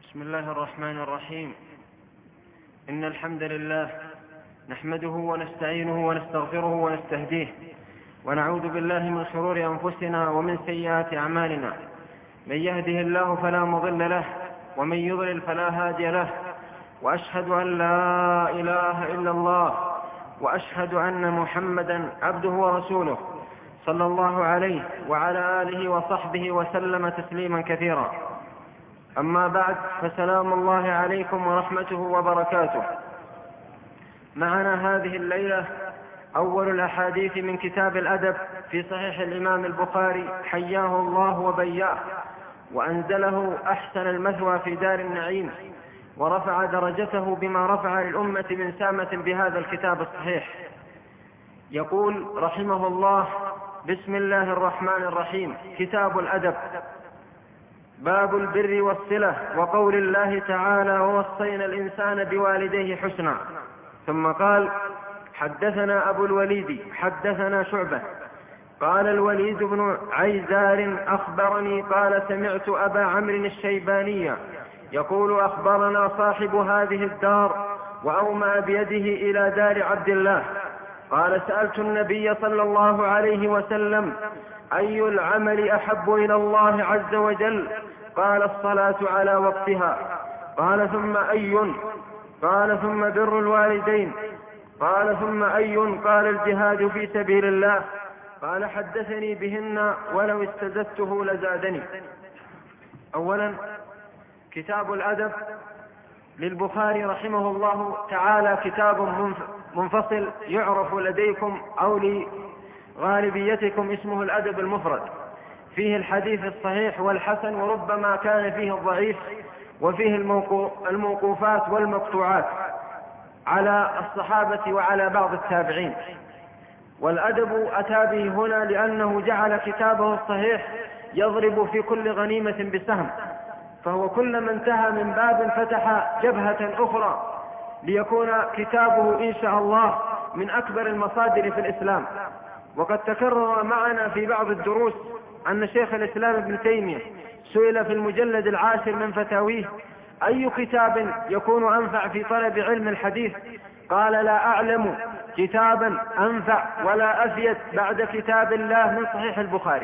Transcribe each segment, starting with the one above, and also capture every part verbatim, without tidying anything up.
بسم الله الرحمن الرحيم. إن الحمد لله نحمده ونستعينه ونستغفره ونستهديه، ونعوذ بالله من شرور أنفسنا ومن سيئات أعمالنا. من يهده الله فلا مضل له، ومن يضلل فلا هادي له، وأشهد أن لا إله إلا الله، وأشهد أن محمدا عبده ورسوله صلى الله عليه وعلى آله وصحبه وسلم تسليما كثيرا. أما بعد، فسلام الله عليكم ورحمته وبركاته. معنا هذه الليلة أول الأحاديث من كتاب الأدب في صحيح الإمام البخاري حياه الله وبياه، وأنزله أحسن المثوى في دار النعيم، ورفع درجته بما رفع للأمة من سامة بهذا الكتاب الصحيح. يقول رحمه الله: بسم الله الرحمن الرحيم. كتاب الأدب. باب البر والصلة، وقول الله تعالى: ووصينا الإنسان بوالديه حسنا. ثم قال: حدثنا أبو الوليد حدثنا شعبة قال: الوليد بن عيزار أخبرني قال: سمعت أبا عمرو الشيباني يقول: أخبرنا صاحب هذه الدار، وأومى بيده إلى دار عبد الله، قال: سألت النبي صلى الله عليه وسلم: أي العمل أحب إلى الله عز وجل؟ قال: الصلاة على وقتها. قال: ثم أي؟ قال: ثم بر الوالدين. قال: ثم أي؟ قال: الجهاد في سبيل الله. قال: حدثني بهن ولو استزدته لزادني. أولا، كتاب الأدب للبخاري رحمه الله تعالى كتاب منفصل يعرف لديكم أو لغالبيتكم اسمه الأدب المفرد، فيه الحديث الصحيح والحسن، وربما كان فيه الضعيف، وفيه الموقوفات والمقطوعات على الصحابة وعلى بعض التابعين. والأدب أتى به هنا لأنه جعل كتابه الصحيح يضرب في كل غنيمة بسهم، فهو كلما انتهى من باب فتح جبهة أخرى ليكون كتابه إن شاء الله من أكبر المصادر في الإسلام. وقد تكرر معنا في بعض الدروس أن شيخ الإسلام ابن تيمية سئل في المجلد العاشر من فتاويه: أي كتاب يكون أنفع في طلب علم الحديث؟ قال: لا أعلم كتابا أنفع ولا أفيد بعد كتاب الله من صحيح البخاري.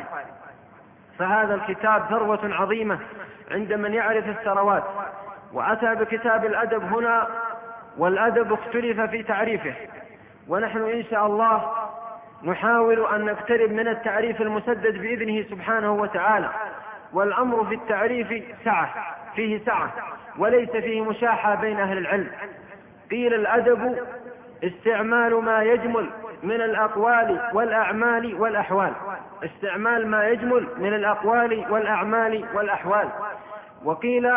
فهذا الكتاب ثروة عظيمة عند من يعرف الثروات. وأتى بكتاب الأدب هنا، والأدب اختلف في تعريفه، ونحن إن شاء الله نحاول أن نقترب من التعريف المسدد بإذنه سبحانه وتعالى. والأمر في التعريف سعة، فيه سعة وليس فيه مشاحة بين أهل العلم. قيل: الأدب استعمال ما يجمل من الأقوال والأعمال والأحوال. استعمال ما يجمل من الأقوال والأعمال والأحوال. وقيل: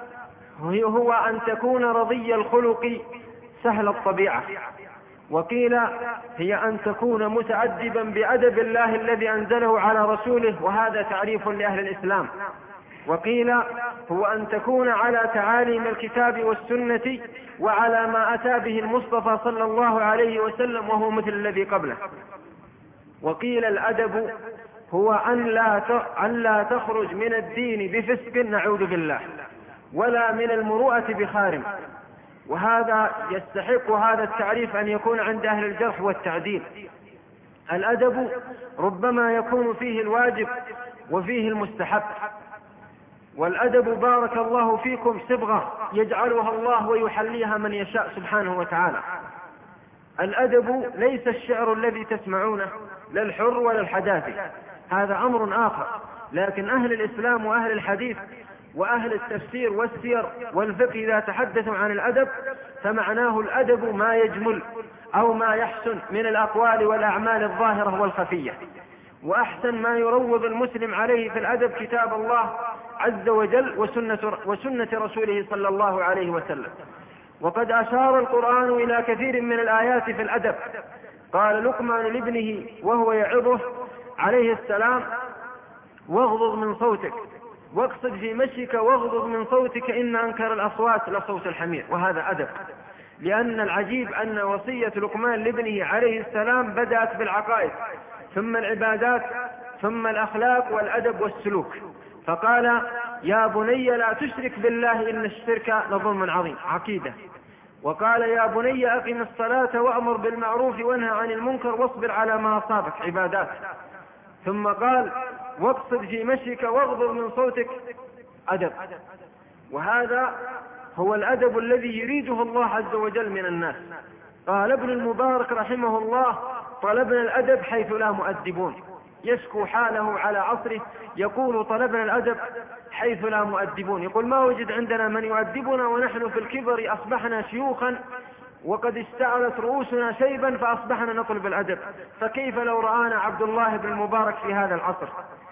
هو أن تكون رضي الخلق سهل الطبيعة. وقيل: هي أن تكون متأدبا بأدب الله الذي أنزله على رسوله، وهذا تعريف لأهل الإسلام. وقيل: هو أن تكون على تعاليم الكتاب والسنة وعلى ما أتى به المصطفى صلى الله عليه وسلم، وهو مثل الذي قبله. وقيل: الأدب هو أن لا أن لا تخرج من الدين بفسق، نعوذ بالله، ولا من المروءة بخارم. وهذا يستحق هذا التعريف أن يكون عند أهل الجرح والتعديل. الأدب ربما يكون فيه الواجب وفيه المستحب. والأدب بارك الله فيكم صبغة يجعلها الله ويحليها من يشاء سبحانه وتعالى. الأدب ليس الشعر الذي تسمعونه، لا الحر ولا الحداثي، هذا أمر آخر. لكن أهل الإسلام وأهل الحديث وأهل التفسير والسير والفقه إذا تحدثوا عن الأدب فمعناه الأدب ما يجمل أو ما يحسن من الأقوال والأعمال الظاهرة والخفية. وأحسن ما يروض المسلم عليه في الأدب كتاب الله عز وجل وسنة, وسنة رسوله صلى الله عليه وسلم. وقد أشار القرآن إلى كثير من الآيات في الأدب. قال لقمان لابنه وهو يعظه عليه السلام: واغضض من صوتك، واقصد في مشيك، واغضض من صوتك، إن أنكر الأصوات لصوت الحمير. وهذا أدب، لأن العجيب أن وصية لقمان لابنه عليه السلام بدأت بالعقائد، ثم العبادات، ثم الأخلاق والأدب والسلوك. فقال: يا بني لا تشرك بالله إن الشرك لظلم عظيم، عقيدة. وقال يا بني أقم الصلاة وأمر بالمعروف وانهى عن المنكر واصبر على ما أصابك، عبادات. ثم قال واقصد في مشيك واغضض من صوتك، أدب. وهذا هو الأدب الذي يريده الله عز وجل من الناس. قال ابن المبارك رحمه الله طلبنا الأدب حيث لا مؤدبون، يشكو حاله على عصره يقول طلبنا الأدب حيث لا مؤدبون، يقول ما وجد عندنا من يؤدبنا ونحن في الكبر أصبحنا شيوخا وقد استعلت رؤوسنا شيبا فأصبحنا نطلب الأدب، فكيف لو رآنا عبد الله بن المبارك في هذا العصر؟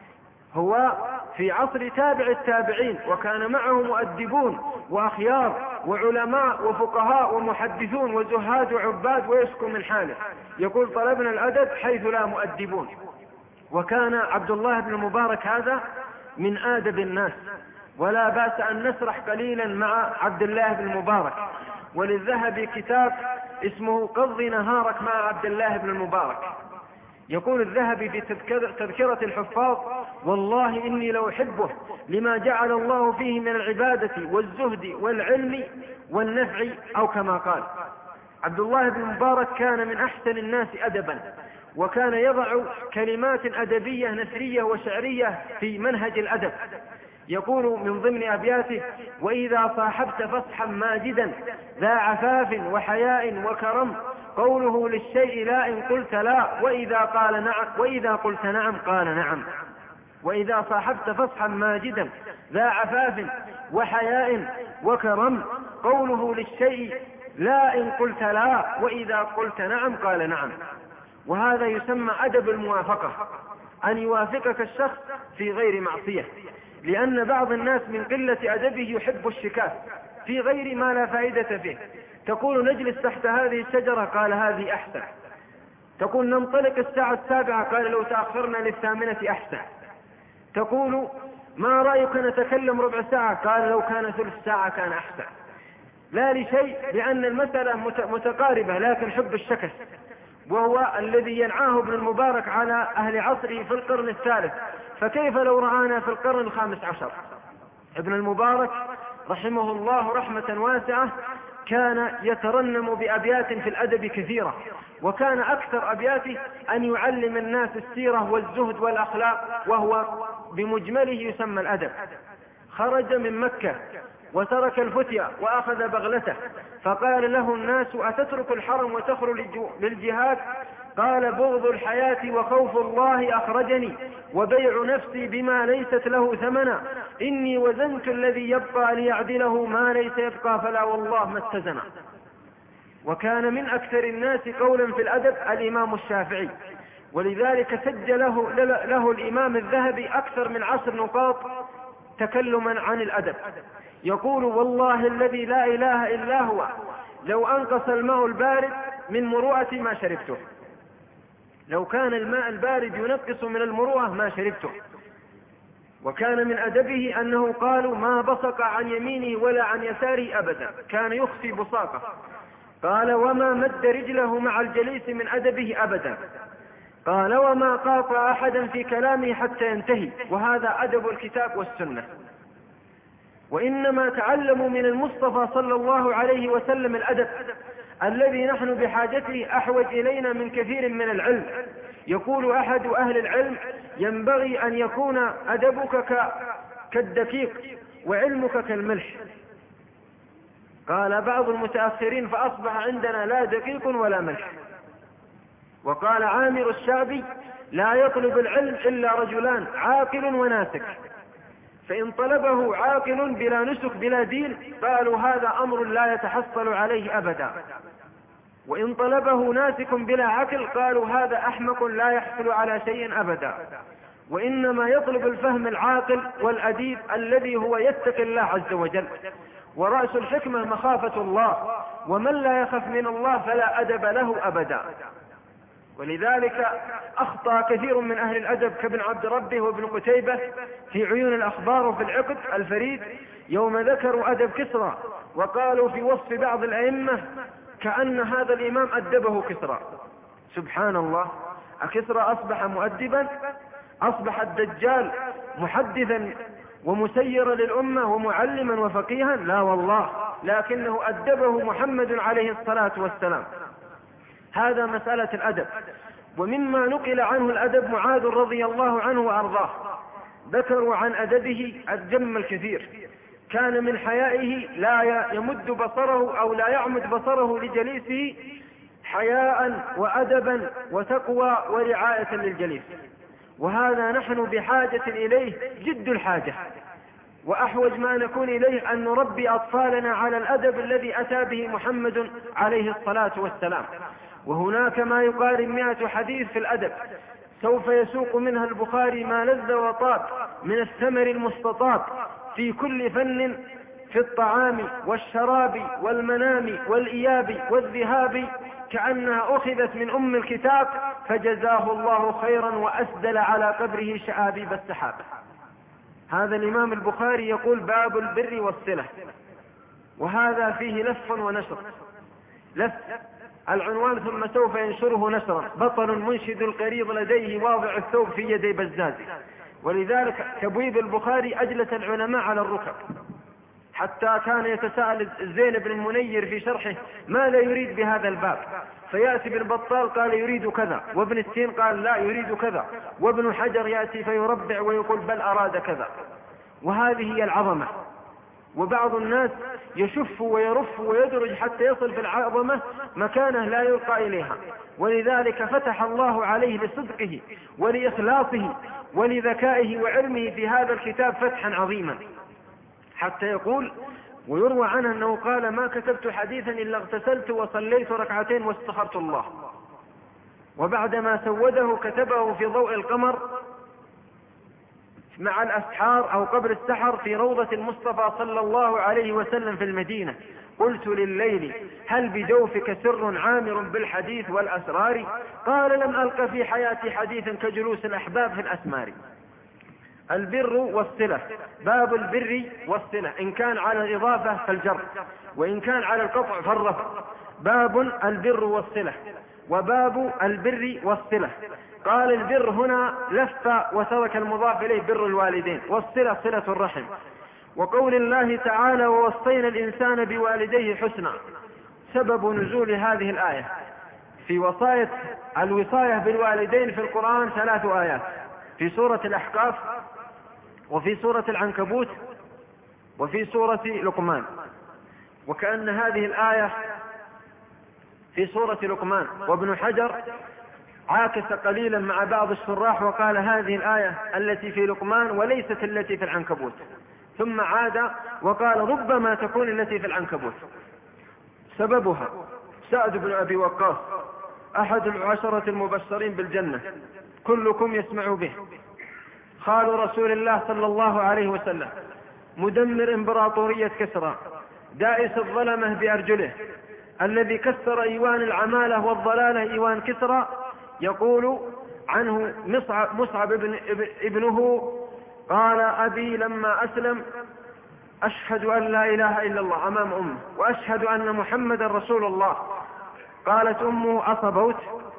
هو في عصر تابع التابعين وكان معه مؤدبون وأخيار وعلماء وفقهاء ومحدثون وزهاد وعباد ويشكو من حاله، يقول طلبنا الأدب حيث لا مؤدبون. وكان عبد الله بن المبارك هذا من آدب الناس، ولا بأس أن نسرح قليلا مع عبد الله بن المبارك. وللذهبي كتاب اسمه قضي نهارك مع عبد الله بن المبارك. يقول الذهبي في تذكرة الحفاظ والله إني لو أحبه لما جعل الله فيه من العبادة والزهد والعلم والنفع، أو كما قال. عبد الله بن المبارك كان من أحسن الناس أدبا، وكان يضع كلمات أدبية نثرية وشعرية في منهج الأدب. يقول من ضمن أبياته وإذا صاحبت فصحا ماجدا ذا عفاف وحياء وكرم قوله للشيء لا إن قلت لا وإذا قال نعم وإذا قلت نعم قال نعم. وإذا صاحبت فصحا ماجدا ذا عفاف وحياء وكرم قوله للشيء لا إن قلت لا وإذا قلت نعم قال نعم. وهذا يسمى أدب الموافقة، أن يوافقك الشخص في غير معصية، لأن بعض الناس من قلة أدبه يحب الشكاك في غير ما لا فائدة فيه. تقول نجلس تحت هذه الشجرة قال هذه أحسن، تقول ننطلق الساعة السابعة قال لو تأخرنا للثامنة أحسن، تقول ما رأيك نتكلم ربع ساعة قال لو كان ثلث ساعة كان أحسن. لا لشيء، لأن المسألة متقاربة، لكن حب الشكس وهو الذي ينعاه ابن المبارك على أهل عصره في القرن الثالث، فكيف لو رآنا في القرن الخامس عشر؟ ابن المبارك رحمه الله رحمة واسعة كان يترنم بأبيات في الأدب كثيرة، وكان أكثر أبياته أن يعلم الناس السيرة والزهد والأخلاق، وهو بمجمله يسمى الأدب. خرج من مكة وترك الفتية وأخذ بغلته، فقال له الناس أتترك الحرم وتخرج للجهاد؟ قال بغض الحياة وخوف الله أخرجني وبيع نفسي بما ليست له ثمنا، إني وزنت الذي يبقى ليعدله ما ليس يبقى فلا والله ما اتزنا. وكان من أكثر الناس قولا في الأدب الإمام الشافعي، ولذلك سجله له الإمام الذهبي أكثر من عشر نقاط تكلما عن الأدب. يقول والله الذي لا إله إلا هو لو أنقص الماء البارد من مروءة ما شربته، لو كان الماء البارد ينقص من المروءة ما شربته. وكان من أدبه أنه قالوا ما بصق عن يمينه ولا عن يساره أبدا، كان يخفي بصاقه. قال وما مد رجله مع الجليس من أدبه أبدا. قال وما قاطع أحدا في كلامه حتى ينتهي، وهذا أدب الكتاب والسنة. وإنما تعلموا من المصطفى صلى الله عليه وسلم الأدب الذي نحن بحاجته أحوج إلينا من كثير من العلم. يقول أحد أهل العلم ينبغي أن يكون أدبك كالدقيق وعلمك كالملح. قال بعض المتأخرين فأصبح عندنا لا دقيق ولا ملح. وقال عامر الشعبي لا يطلب العلم إلا رجلان عاقل وناسك، فإن طلبه عاقل بلا نسك بلا دين قالوا هذا أمر لا يتحصل عليه أبدا، وإن طلبه ناسك بلا عقل قالوا هذا أحمق لا يحصل على شيء أبدا. وإنما يطلب الفهم العاقل والأديب الذي هو يتقي الله عز وجل، ورأس الحكمة مخافة الله، ومن لا يخف من الله فلا أدب له أبدا. ولذلك أخطأ كثير من أهل الأدب كابن عبد ربه وابن قتيبة في عيون الأخبار وفي العقد الفريد يوم ذكروا أدب كسرى، وقالوا في وصف بعض الأئمة كأن هذا الإمام أدبه كسرى. سبحان الله، أكسرى أصبح مؤدبا؟ أصبح الدجال محدثا ومسيرا للأمة ومعلما وفقيها؟ لا والله، لكنه أدبه محمد عليه الصلاة والسلام. هذا مسألة الأدب. ومما نقل عنه الأدب معاذ رضي الله عنه وأرضاه، ذكروا عن أدبه الجم الكثير. كان من حيائه لا يمد بصره أو لا يعمد بصره لجليسه حياء وأدبا وتقوى ورعاية للجليس، وهذا نحن بحاجة إليه جد الحاجة، وأحوج ما نكون إليه أن نربي أطفالنا على الأدب الذي أتى به محمد عليه الصلاة والسلام. وهناك ما يقارب مئة حديث في الأدب، سوف يسوق منها البخاري ما لذ وطاب من الثمر المستطاب في كل فن، في الطعام والشراب والمنام والإياب والذهاب، كأنها أخذت من أم الكتاب، فجزاه الله خيرا وأسدل على قبره شآبيب السحاب. هذا الإمام البخاري يقول باب البر والصلة، وهذا فيه لف ونشر. لف العنوان ثم سوف ينشره نشرا: بطل منشد القريض لديه واضع الثوب في يدي بزاز. ولذلك تبويب البخاري أجلس العلماء على الركب، حتى كان يتساءل زين بن المنير في شرحه ماذا يريد بهذا الباب، فيأتي بالبطال قال يريد كذا، وابن السين قال لا يريد كذا، وابن حجر يأتي فيربع ويقول بل أراد كذا. وهذه هي العظمة. وبعض الناس يشف ويرف ويدرج حتى يصل في العظمة مكانه لا يلقى إليها، ولذلك فتح الله عليه لصدقه ولإخلاصه ولذكائه وعلمه في هذا الكتاب فتحا عظيما، حتى يقول ويروى عنه أنه قال: ما كتبت حديثا إلا اغتسلت وصليت ركعتين واستخرت الله. وبعدما سوده كتبه في ضوء القمر مع الأسحار أو قبل السحر في روضة المصطفى صلى الله عليه وسلم في المدينة: قلت لليل هل بجوفك سر عامر بالحديث والأسرار؟ قال: لم ألق في حياتي حديثا كجلوس الأحباب في الأسمار. البر والصلة. باب البر والصلة، إن كان على الإضافة فالجر، وإن كان على القطع فالرفع. باب البر والصلة. وباب البر والصلة. قال البر هنا لف وترك المضاف إليه بر الوالدين، والصلة صلة الرحم. وقول الله تعالى: ووصينا الإنسان بوالديه حسنا. سبب نزول هذه الآية في وصاية الوصاية بالوالدين في القرآن ثلاث آيات: في سورة الأحقاف، وفي سورة العنكبوت، وفي سورة لقمان. وكأن هذه الآية في سورة لقمان. وابن حجر عاكس قليلا مع بعض الشراح وقال هذه الآية التي في لقمان وليست التي في العنكبوت، ثم عاد وقال ربما تكون التي في العنكبوت. سببها سعد بن أبي وقاص أحد العشرة المبشرين بالجنة، كلكم يسمع به، خال رسول الله صلى الله عليه وسلم، مدمر إمبراطورية كسرى، دائس الظلمة بأرجله، الذي كسر إيوان العمالة والضلالة إيوان كسرى. يقول عنه مصعب, مصعب ابن ابنه قال: أبي لما أسلم أشهد أن لا إله إلا الله أمام أمه، وأشهد أن محمد رسول الله. قالت أمه: أصبوت؟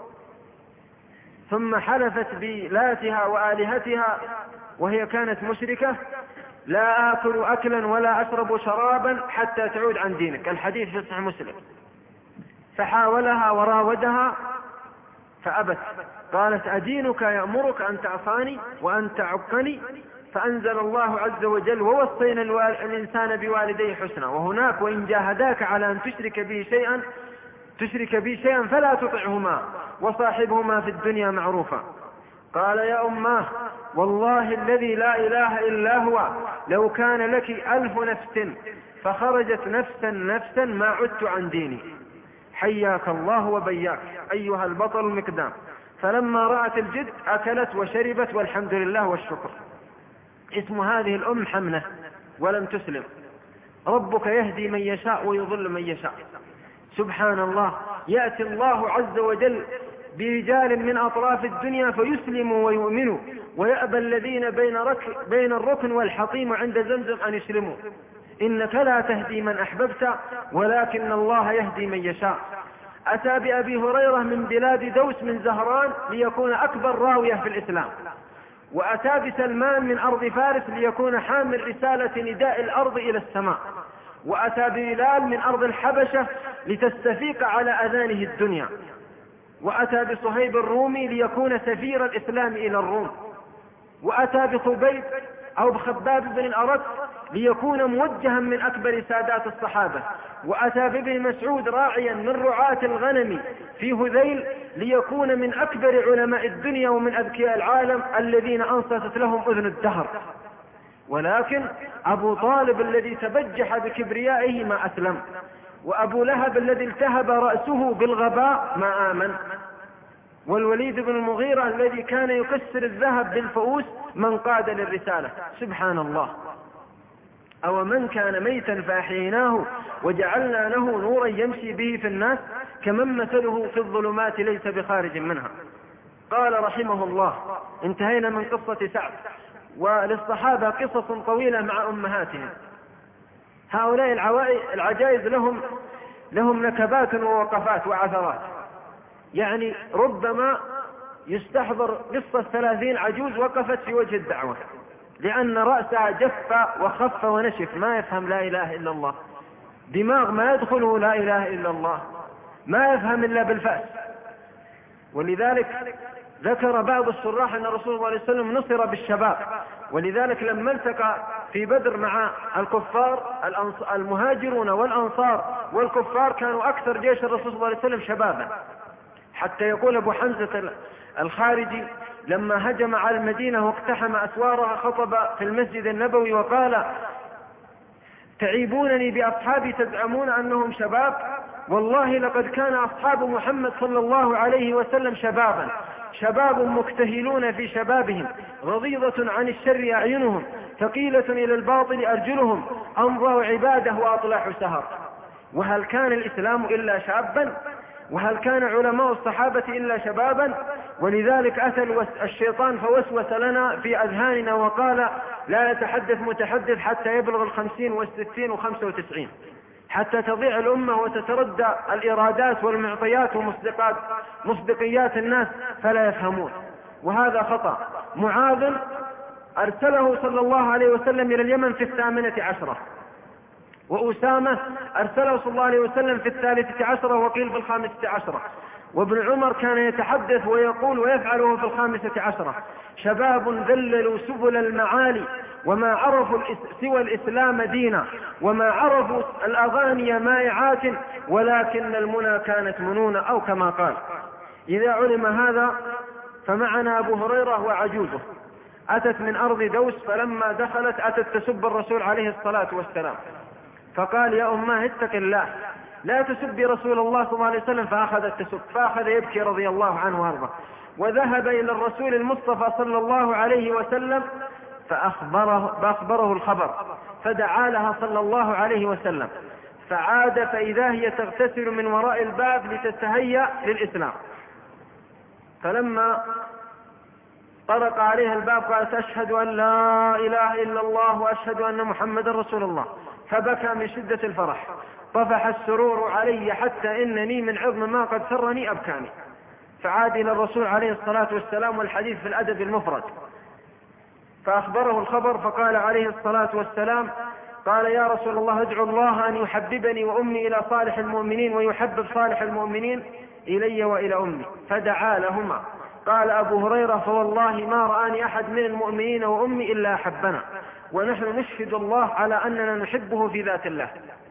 ثم حلفت بلاتها وآلهتها وهي كانت مشركة: لا آكل أكلا ولا أشرب شرابا حتى تعود عن دينك. الحديث في صحيح مسلم. فحاولها وراودها فأبت، قالت: أدينك يأمرك أن تعصاني وأن تعقني؟ فأنزل الله عز وجل: ووصينا الإنسان بوالديه حسنا. وهناك: وإن جاهداك على أن تشرك به شيئا تشرك به شيئا فلا تطعهما وصاحبهما في الدنيا معروفا. قال: يا أماه والله الذي لا إله إلا هو لو كان لك ألف نفس فخرجت نفسا نفسا ما عدت عن ديني. حياك الله وبياك أيها البطل المقدام. فلما رأت الجد أكلت وشربت والحمد لله والشكر. اسم هذه الأم حمنة ولم تسلم. ربك يهدي من يشاء ويضل من يشاء. سبحان الله، يأتي الله عز وجل برجال من أطراف الدنيا فيسلموا ويؤمنوا، ويأبى الذين بين, رك بين الركن والحطيم عند زمزم أن يسلموا. إنك لا تهدي من أحببت ولكن الله يهدي من يشاء. أتى بأبي هريرة من بلاد دوس من زهران ليكون أكبر راوية في الإسلام، وأتى بسلمان من أرض فارس ليكون حامل رسالة نداء الأرض إلى السماء، وأتى ببلال من أرض الحبشة لتستفيق على أذانه الدنيا، وأتى بصهيب الرومي ليكون سفير الإسلام إلى الروم، وأتى بخبيب أو بخباب بن الأرت ليكون موجها من أكبر سادات الصحابة، وأتى بابن مسعود راعيا من رعاة الغنم في هذيل ليكون من أكبر علماء الدنيا ومن أذكياء العالم الذين أنصتت لهم أذن الدهر. ولكن أبو طالب الذي تبجح بكبريائه ما أسلم، وأبو لهب الذي التهب رأسه بالغباء ما آمن، والوليد بن المغيرة الذي كان يكسر الذهب بالفؤوس من قاد للرسالة. سبحان الله. أو من كان ميتا فأحييناه وجعلنا له نورا يمشي به في الناس كمن مثله في الظلمات ليس بخارج منها. قال رحمه الله: انتهينا من قصة سعد. وللصحابة قصص طويلة مع أمهاتهم. هؤلاء العجائز لهم لهم نكبات ووقفات وعثرات، يعني ربما يستحضر قصة ثلاثين عجوز وقفت في وجه الدعوة لأن رأسها جف وخف ونشف، ما يفهم لا إله إلا الله، دماغ ما يدخله لا إله إلا الله، ما يفهم إلا بالفأس. ولذلك ذكر بعض الشراح أن رسول الله صلى الله عليه وسلم نصر بالشباب، ولذلك لما التقى في بدر مع الكفار المهاجرون والأنصار والكفار كانوا أكثر جيش الرسول صلى الله عليه وسلم شبابا، حتى يقول أبو حمزة الخارجي لما هجم على المدينة واقتحم أسوارها خطب في المسجد النبوي وقال: تعيبونني بأصحابي تزعمون أنهم شباب، والله لقد كان أصحاب محمد صلى الله عليه وسلم شبابا، شباب مكتهلون في شبابهم، غضيضة عن الشر أعينهم، ثقيلة إلى الباطل أرجلهم، أمضوا عباده وأطلح سهر. وهل كان الإسلام إلا شابا؟ وهل كان علماء الصحابة إلا شبابا؟ ولذلك أتى الشيطان فوسوس لنا في أذهاننا وقال: لا يتحدث متحدث حتى يبلغ الخمسين والستين وخمسة وتسعين، حتى تضيع الأمة وتتردى الإرادات والمعطيات ومصدقات مصدقيات الناس فلا يفهمون، وهذا خطأ. معاذ أرسله صلى الله عليه وسلم إلى اليمن في الثامنة عشرة، وأسامة أرسله صلى الله عليه وسلم في الثالثة عشرة وقيل في الخامسة عشرة، وابن عمر كان يتحدث ويقول ويفعله في الخامسة عشرة: شباب ذللوا سبل المعالي وما عرفوا سوى الإسلام دينا، وما عرفوا الأغاني مائعات ولكن المنى كانت منونة، أو كما قال. إذا علم هذا فمعنا أبو هريرة وعجوزه أتت من أرض دوس، فلما دخلت أتت تسب الرسول عليه الصلاة والسلام، فقال: يا أماه اتق الله، لا تسبي رسول الله صلى الله عليه وسلم، فأخذت تسب، فأخذ يبكي رضي الله عنه وارضاه، وذهب إلى الرسول المصطفى صلى الله عليه وسلم فأخبره, فأخبره الخبر، فدعا لها صلى الله عليه وسلم، فعاد فإذا هي تغتسل من وراء الباب لتتهيأ للإسلام، فلما طرق عليها الباب قالت: أشهد أن لا إله إلا الله وأشهد أن محمد رسول الله، فبكى من شدة الفرح، طفح السرور علي حتى إنني من عظم ما قد سرني أبكاني. فعاد إلى الرسول عليه الصلاة والسلام، والحديث في الأدب المفرد، فأخبره الخبر، فقال عليه الصلاة والسلام: قال: يا رسول الله ادعو الله أن يحببني وأمي إلى صالح المؤمنين ويحبب صالح المؤمنين إلي وإلى أمي، فدعا لهما. قال أبو هريرة: فوالله ما رآني أحد من المؤمنين وأمي إلا أحبنا، ونحن نشهد الله على أننا نحبه في ذات الله.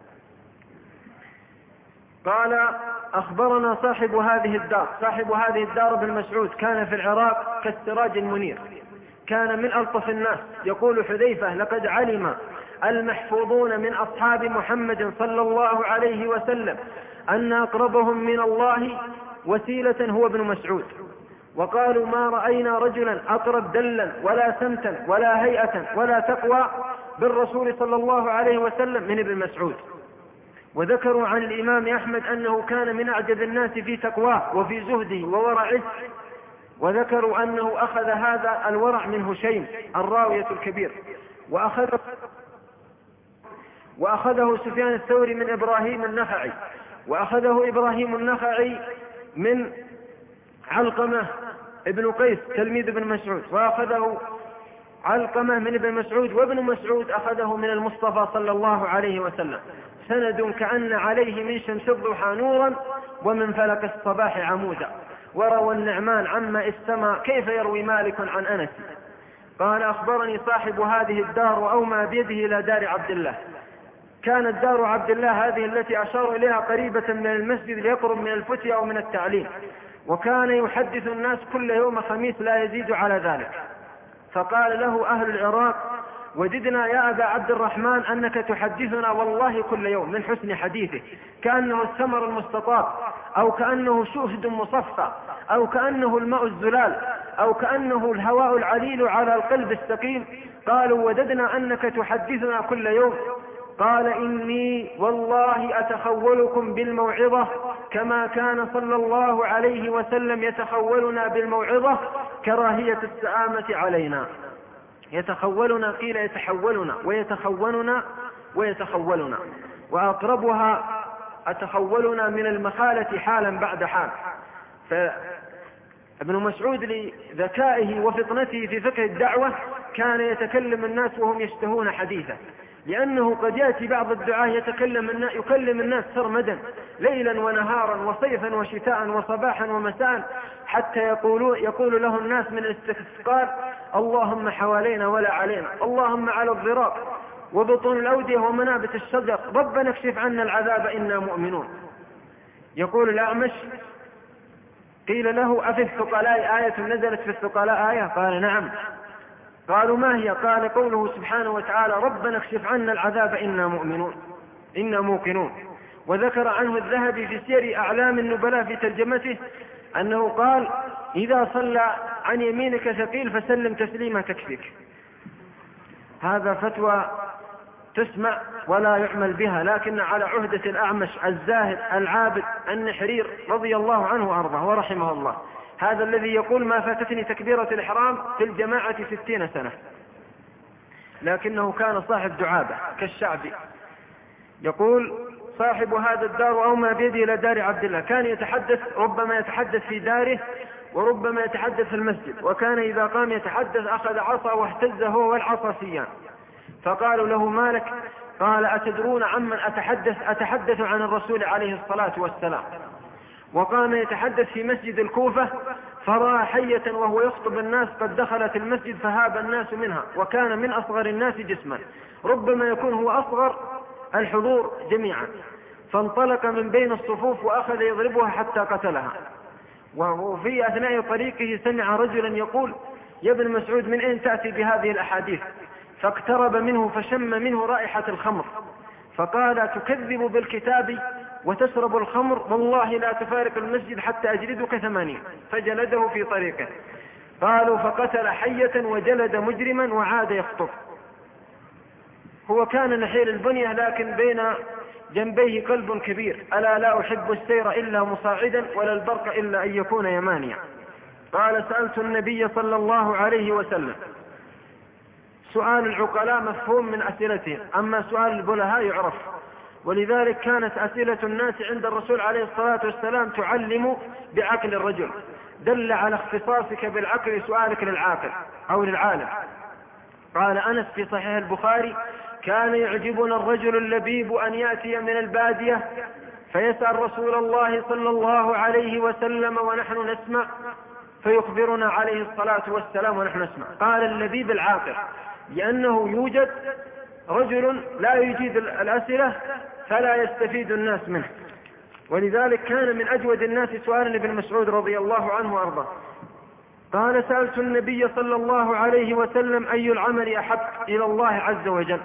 قال: أخبرنا صاحب هذه الدار، صاحب هذه الدار ابن مسعود كان في العراق كالسراج المنير، كان من ألطف الناس. يقول حذيفة: لقد علم المحفوظون من أصحاب محمد صلى الله عليه وسلم أن أقربهم من الله وسيلة هو ابن مسعود، وقالوا: ما رأينا رجلا أقرب دلا ولا سمتا ولا هيئة ولا تقوى بالرسول صلى الله عليه وسلم من ابن مسعود. وذكروا عن الإمام أحمد أنه كان من أعجب الناس في تقواه وفي زهده وورعه، وذكروا أنه أخذ هذا الورع من هشيم الراوية الكبير، وأخذ وأخذه سفيان الثوري من إبراهيم النخعي، وأخذه إبراهيم النخعي من علقمة ابن قيس تلميذ ابن مسعود، وأخذه علقمة من ابن مسعود، وابن مسعود أخذه من المصطفى صلى الله عليه وسلم. سند كأن عليه من شمس الضحى نورا ومن فلك الصباح عمودا. وروى النعمان عما استمع كيف يروي مالك عن أنس قال أخبرني صاحب هذه الدار وأومى بيده إلى دار عبد الله. كانت دار عبد الله هذه التي أشار إليها قريبة من المسجد ليقرب من الفتية أو من التعليم، وكان يحدث الناس كل يوم خميس لا يزيد على ذلك. فقال له أهل العراق وجدنا يا أبا عبد الرحمن أنك تحدثنا والله كل يوم من حسن حديثه، كأنه الثمر المستطاب، أو كأنه شهد مصفى، أو كأنه الماء الزلال، أو كأنه الهواء العليل على القلب السقيم. قالوا وددنا أنك تحدثنا كل يوم. قال إني والله أتخولكم بالموعظة كما كان صلى الله عليه وسلم يتخولنا بالموعظة كراهية السآمة علينا. يتخولنا قيل يتحولنا، ويتخوننا ويتخولنا، وأقربها أتخولنا من المخالة حالا بعد حال. فابن مسعود لذكائه وفطنته في فقه الدعوة كان يتكلم الناس وهم يشتهون حديثه، لأنه قد يأتي بعض الدعاة يتكلم الناس يكلم الناس سرمدا ليلا ونهارا وصيفا وشتاء وصباحا ومساء، حتى يقولوا يقول له الناس من الاستثقال اللهم حوالينا ولا علينا، اللهم على الضراب وبطون الأودية ومنابت الشجر، ربنا اكشف عنا العذاب إنا مؤمنون. يقول الأعمش قيل له أفي الثقلاء آية نزلت في الثقلاء آية؟ قال نعم. قالوا ما هي؟ قال قوله سبحانه وتعالى ربنا اكشف عنا العذاب إنا مؤمنون إنا موقنون. وذكر عنه الذهبي في سير أعلام النبلاء في ترجمته أنه قال إذا صلى عن يمينك ثقيل فسلم تسليما تكفيك. هذا فتوى تسمع ولا يعمل بها، لكن على عهدة الأعمش الزاهد العابد النحرير رضي الله عنه وأرضاه ورحمه الله، هذا الذي يقول ما فاتتني تكبيرة الإحرام في الجماعة ستين سنة، لكنه كان صاحب دعابة كالشعبي. يقول صاحب هذا الدار أومى بيدي إلى دار عبد الله، كان يتحدث ربما يتحدث في داره وربما يتحدث في المسجد، وكان إذا قام يتحدث أخذ عصا واهتز هو والعصا سيان. فقالوا له مالك؟ قال أتدرون عمن أتحدث؟ أتحدث عن الرسول عليه الصلاة والسلام. وقام يتحدث في مسجد الكوفة فرأى حية وهو يخطب الناس قد دخلت المسجد فهاب الناس منها، وكان من أصغر الناس جسما، ربما يكون هو أصغر الحضور جميعا، فانطلق من بين الصفوف وأخذ يضربها حتى قتلها. وفي أثناء طريقه سمع رجلا يقول يا ابن مسعود من أين تأتي بهذه الأحاديث؟ فاقترب منه فشم منه رائحة الخمر فقال تكذب بالكتاب وتشرب الخمر، والله لا تفارق المسجد حتى أجلدك ثمانين. فجلده في طريقه. قالوا فقتل حية وجلد مجرما وعاد يخطب. هو كان نحيل البنية لكن بين جنبيه قلب كبير، ألا لا أحب السير إلا مصاعدا ولا البرق إلا أن يكون يمانيا. قال سألت النبي صلى الله عليه وسلم. سؤال العقلاء مفهوم من أسئلتهم، أما سؤال البلهاء يعرف، ولذلك كانت أسئلة الناس عند الرسول عليه الصلاة والسلام تعلم بعقل الرجل. دل على اختصاصك بالعقل سؤالك للعاقل أو للعالم. قال أنس في صحيح البخاري كان يعجبنا الرجل اللبيب أن يأتي من البادية فيسأل رسول الله صلى الله عليه وسلم ونحن نسمع فيخبرنا عليه الصلاة والسلام ونحن نسمع. قال اللبيب العاقل، لأنه يوجد رجل لا يجيد الأسئلة فلا يستفيد الناس منه، ولذلك كان من أجود الناس سؤالا ابن مسعود رضي الله عنه وأرضاه. قال سألت النبي صلى الله عليه وسلم أي العمل أحب إلى الله عز وجل؟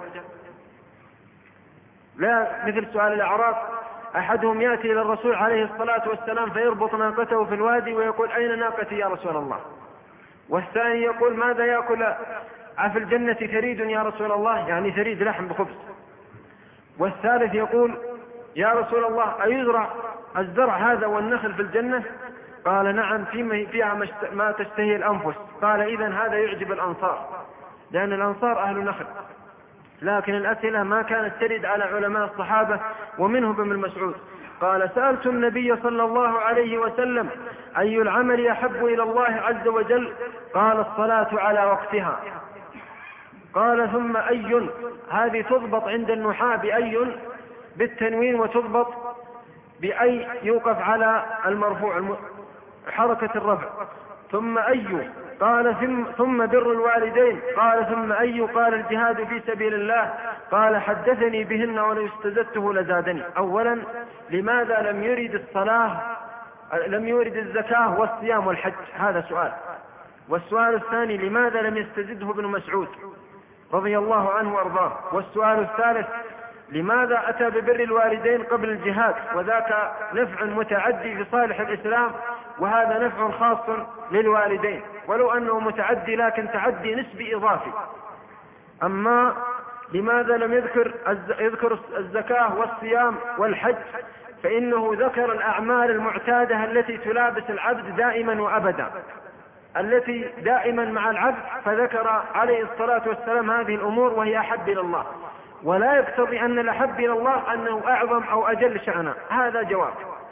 لا مثل سؤال الأعراب، أحدهم يأتي إلى الرسول عليه الصلاة والسلام فيربط ناقته في الوادي ويقول أين ناقتي يا رسول الله؟ والثاني يقول ماذا يأكل في الجنة؟ ثريد يا رسول الله، يعني ثريد لحم بخبز. والثالث يقول يا رسول الله أيزرع الزرع هذا والنخل في الجنة؟ قال نعم فيها ما تشتهي الأنفس. قال إذن هذا يعجب الأنصار، لأن الأنصار أهل نخل. لكن الأسئلة ما كانت ترد على علماء الصحابة ومنهم ابن مسعود. قال: سألت النبي صلى الله عليه وسلم: أي العمل أحب إلى الله عز وجل؟ قال: الصلاة على وقتها. قال: ثم أي؟ هذه تضبط عند النحاة بأي بالتنوين، وتضبط بأي يوقف على المرفوع حركة الرفع. ثم أي؟ قال: ثم بر الوالدين. قال: ثم أي؟ قال: الجهاد في سبيل الله. قال: حدثني بهن ولو استزدته لزادني. أولا، لماذا لم يرد الصلاة لم يرد الزكاة والصيام والحج؟ هذا سؤال. والسؤال الثاني: لماذا لم يستزده ابن مسعود رضي الله عنه وارضاه؟ والسؤال الثالث: لماذا أتى ببر الوالدين قبل الجهاد؟ وذاك نفع متعدي في صالح الإسلام، وهذا نفع خاص للوالدين، ولو أنه متعدي لكن تعدي نسبي إضافي. أما لماذا لم يذكر يذكر الزكاة والصيام والحج؟ فإنه ذكر الأعمال المعتادة التي تلابس العبد دائما وأبدا، التي دائما مع العبد، فذكر عليه الصلاة والسلام هذه الأمور وهي أحب إلى الله، ولا يقتضي أن الأحب إلى الله أنه أعظم أو أجل شأنا. هذا جواب.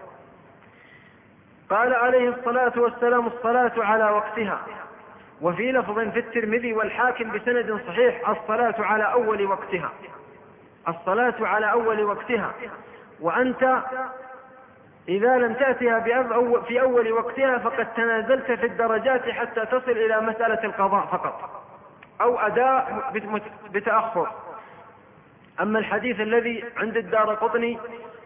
قال عليه الصلاة والسلام: الصلاة على وقتها. وفي لفظ في الترمذي والحاكم بسند صحيح: الصلاة على أول وقتها. الصلاة على أول وقتها. وأنت إذا لم تأتها في أول وقتها فقد تنازلت في الدرجات حتى تصل إلى مسألة القضاء فقط، أو أداء بتأخر. أما الحديث الذي عند الدارقطني: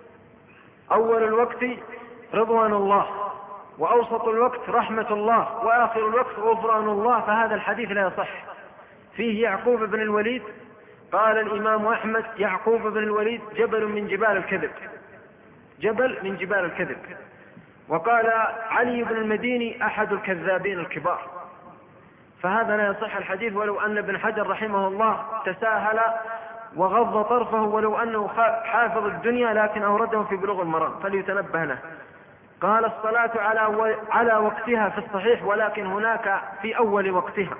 أول الوقت رضوان الله، وأوسط الوقت رحمة الله، وآخر الوقت غفران الله، فهذا الحديث لا يصح. فيه يعقوب بن الوليد. قال الإمام أحمد: يعقوب بن الوليد جبل من جبال الكذب، جبل من جبال الكذب. وقال علي بن المديني: أحد الكذابين الكبار. فهذا لا يصح الحديث، ولو أن ابن حجر رحمه الله تساهل وغض طرفه، ولو أنه حافظ الدنيا، لكن أورده في بلوغ المرام، فليتنبه له. قال: الصلاة على على وقتها في الصحيح، ولكن هناك في أول وقتها،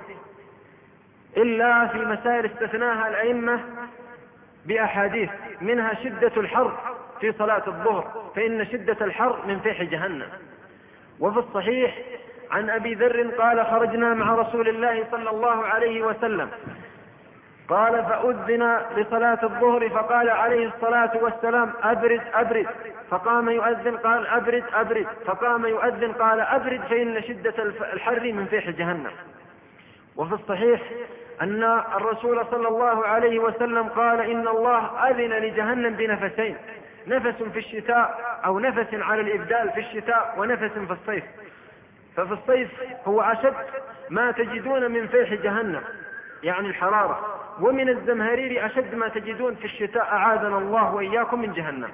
إلا في مسائل استثناها الأئمة بأحاديث، منها شدة الحر في صلاة الظهر، فإن شدة الحر من فيح جهنم. وفي الصحيح عن أبي ذر قال: خرجنا مع رسول الله صلى الله عليه وسلم، قال: فأذن لصلاة الظهر، فقال عليه الصلاة والسلام: أبرد أبرد، فقام يؤذن، قال: أبرد أبرد، فقام يؤذن، قال: أبرد، فإن شدة الحر من فيح جهنم. وفي الصحيح أن الرسول صلى الله عليه وسلم قال: إن الله أذن لجهنم بنفسين، نفس في الشتاء أو نفس على الإبدال في الشتاء، ونفس في الصيف. ففي الصيف هو أشد ما تجدون من فيح جهنم، يعني الحرارة، ومن الزمهرير أشد ما تجدون في الشتاء، أعاذنا الله وإياكم من جهنم.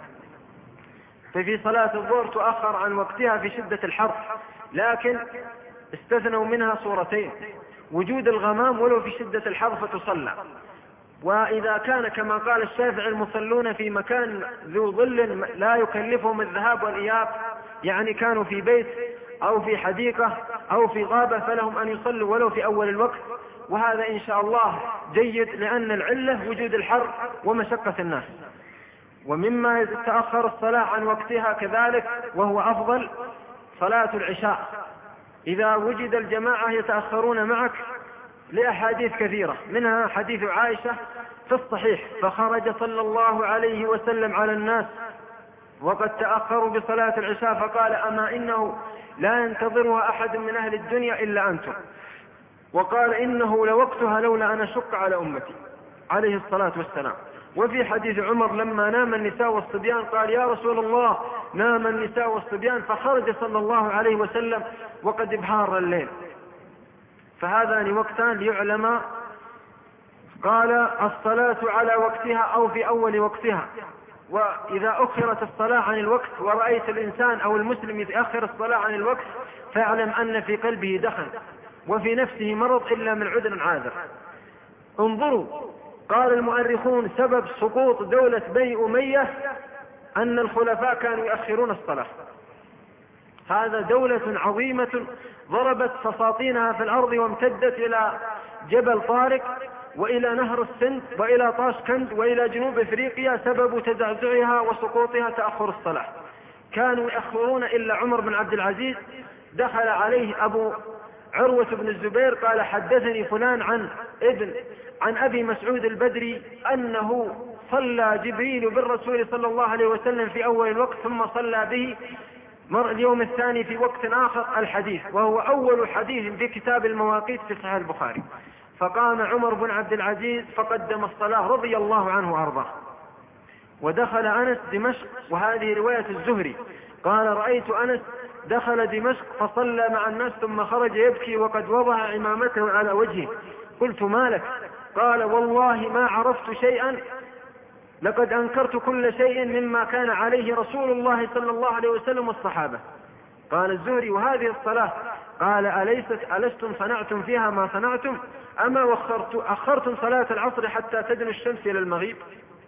ففي صلاة الظهر تؤخر عن وقتها في شدة الحر، لكن استثنوا منها صورتين: وجود الغمام ولو في شدة الحر فتصلى، وإذا كان كما قال الشافعي: المصلون في مكان ذو ظل لا يكلفهم الذهاب والإياب، يعني كانوا في بيت أو في حديقة أو في غابة، فلهم أن يصلوا ولو في أول الوقت. وهذا إن شاء الله جيد، لأن العلة وجود الحر ومشقة الناس. ومما يتأخر الصلاة عن وقتها كذلك وهو أفضل صلاة العشاء، إذا وجد الجماعة يتأخرون معك لأحاديث كثيرة، منها حديث عائشة في الصحيح: فخرج صلى الله عليه وسلم على الناس وقد تأخروا بصلاة العشاء، فقال: أما إنه لا ينتظرها أحد من أهل الدنيا إلا أنتم، وقال: إنه لوقتها لولا أن أشق على أمتي، عليه الصلاة والسلام. وفي حديث عمر لما نام النساء والصبيان قال: يا رسول الله، نام النساء والصبيان، فخرج صلى الله عليه وسلم وقد ابهار الليل. فهذان وقتان ليعلم. قال: الصلاة على وقتها أو في أول وقتها. وإذا أخرت الصلاة عن الوقت ورأيت الإنسان أو المسلم يتأخر الصلاة عن الوقت، فاعلم أن في قلبه دخن وفي نفسه مرض إلا من عذر عاذر. انظروا، قال المؤرخون: سبب سقوط دولة بني أمية أن الخلفاء كانوا يؤخرون الصلاة. هذا دولة عظيمة ضربت فساطينها في الأرض وامتدت إلى جبل طارق وإلى نهر السند وإلى طاشكند وإلى جنوب إفريقيا، سبب تزعزعها وسقوطها تأخر الصلاة. كانوا يأخرون إلا عمر بن عبد العزيز. دخل عليه أبو عروة بن الزبير قال حدثني فلان عن ابن عن أبي مسعود البدري أنه صلى جبريل بالرسول صلى الله عليه وسلم في أول الوقت ثم صلى به مر اليوم الثاني في وقت آخر الحديث، وهو أول حديث في كتاب المواقيت في صحيح البخاري. فقام عمر بن عبد العزيز فقدم الصلاة رضي الله عنه وأرضاه. ودخل أنس دمشق، وهذه رواية الزهري قال رأيت أنس دخل دمشق فصلى مع الناس ثم خرج يبكي وقد وضع عمامته على وجهه. قلت ما لك؟ قال والله ما عرفت شيئا، لقد أنكرت كل شيء مما كان عليه رسول الله صلى الله عليه وسلم والصحابة. قال الزهري وهذه الصلاة؟ قال أليست ألستم صنعتم فيها ما صنعتم؟ أما وخرت أخرتم صلاة العصر حتى تدنو الشمس إلى المغيب؟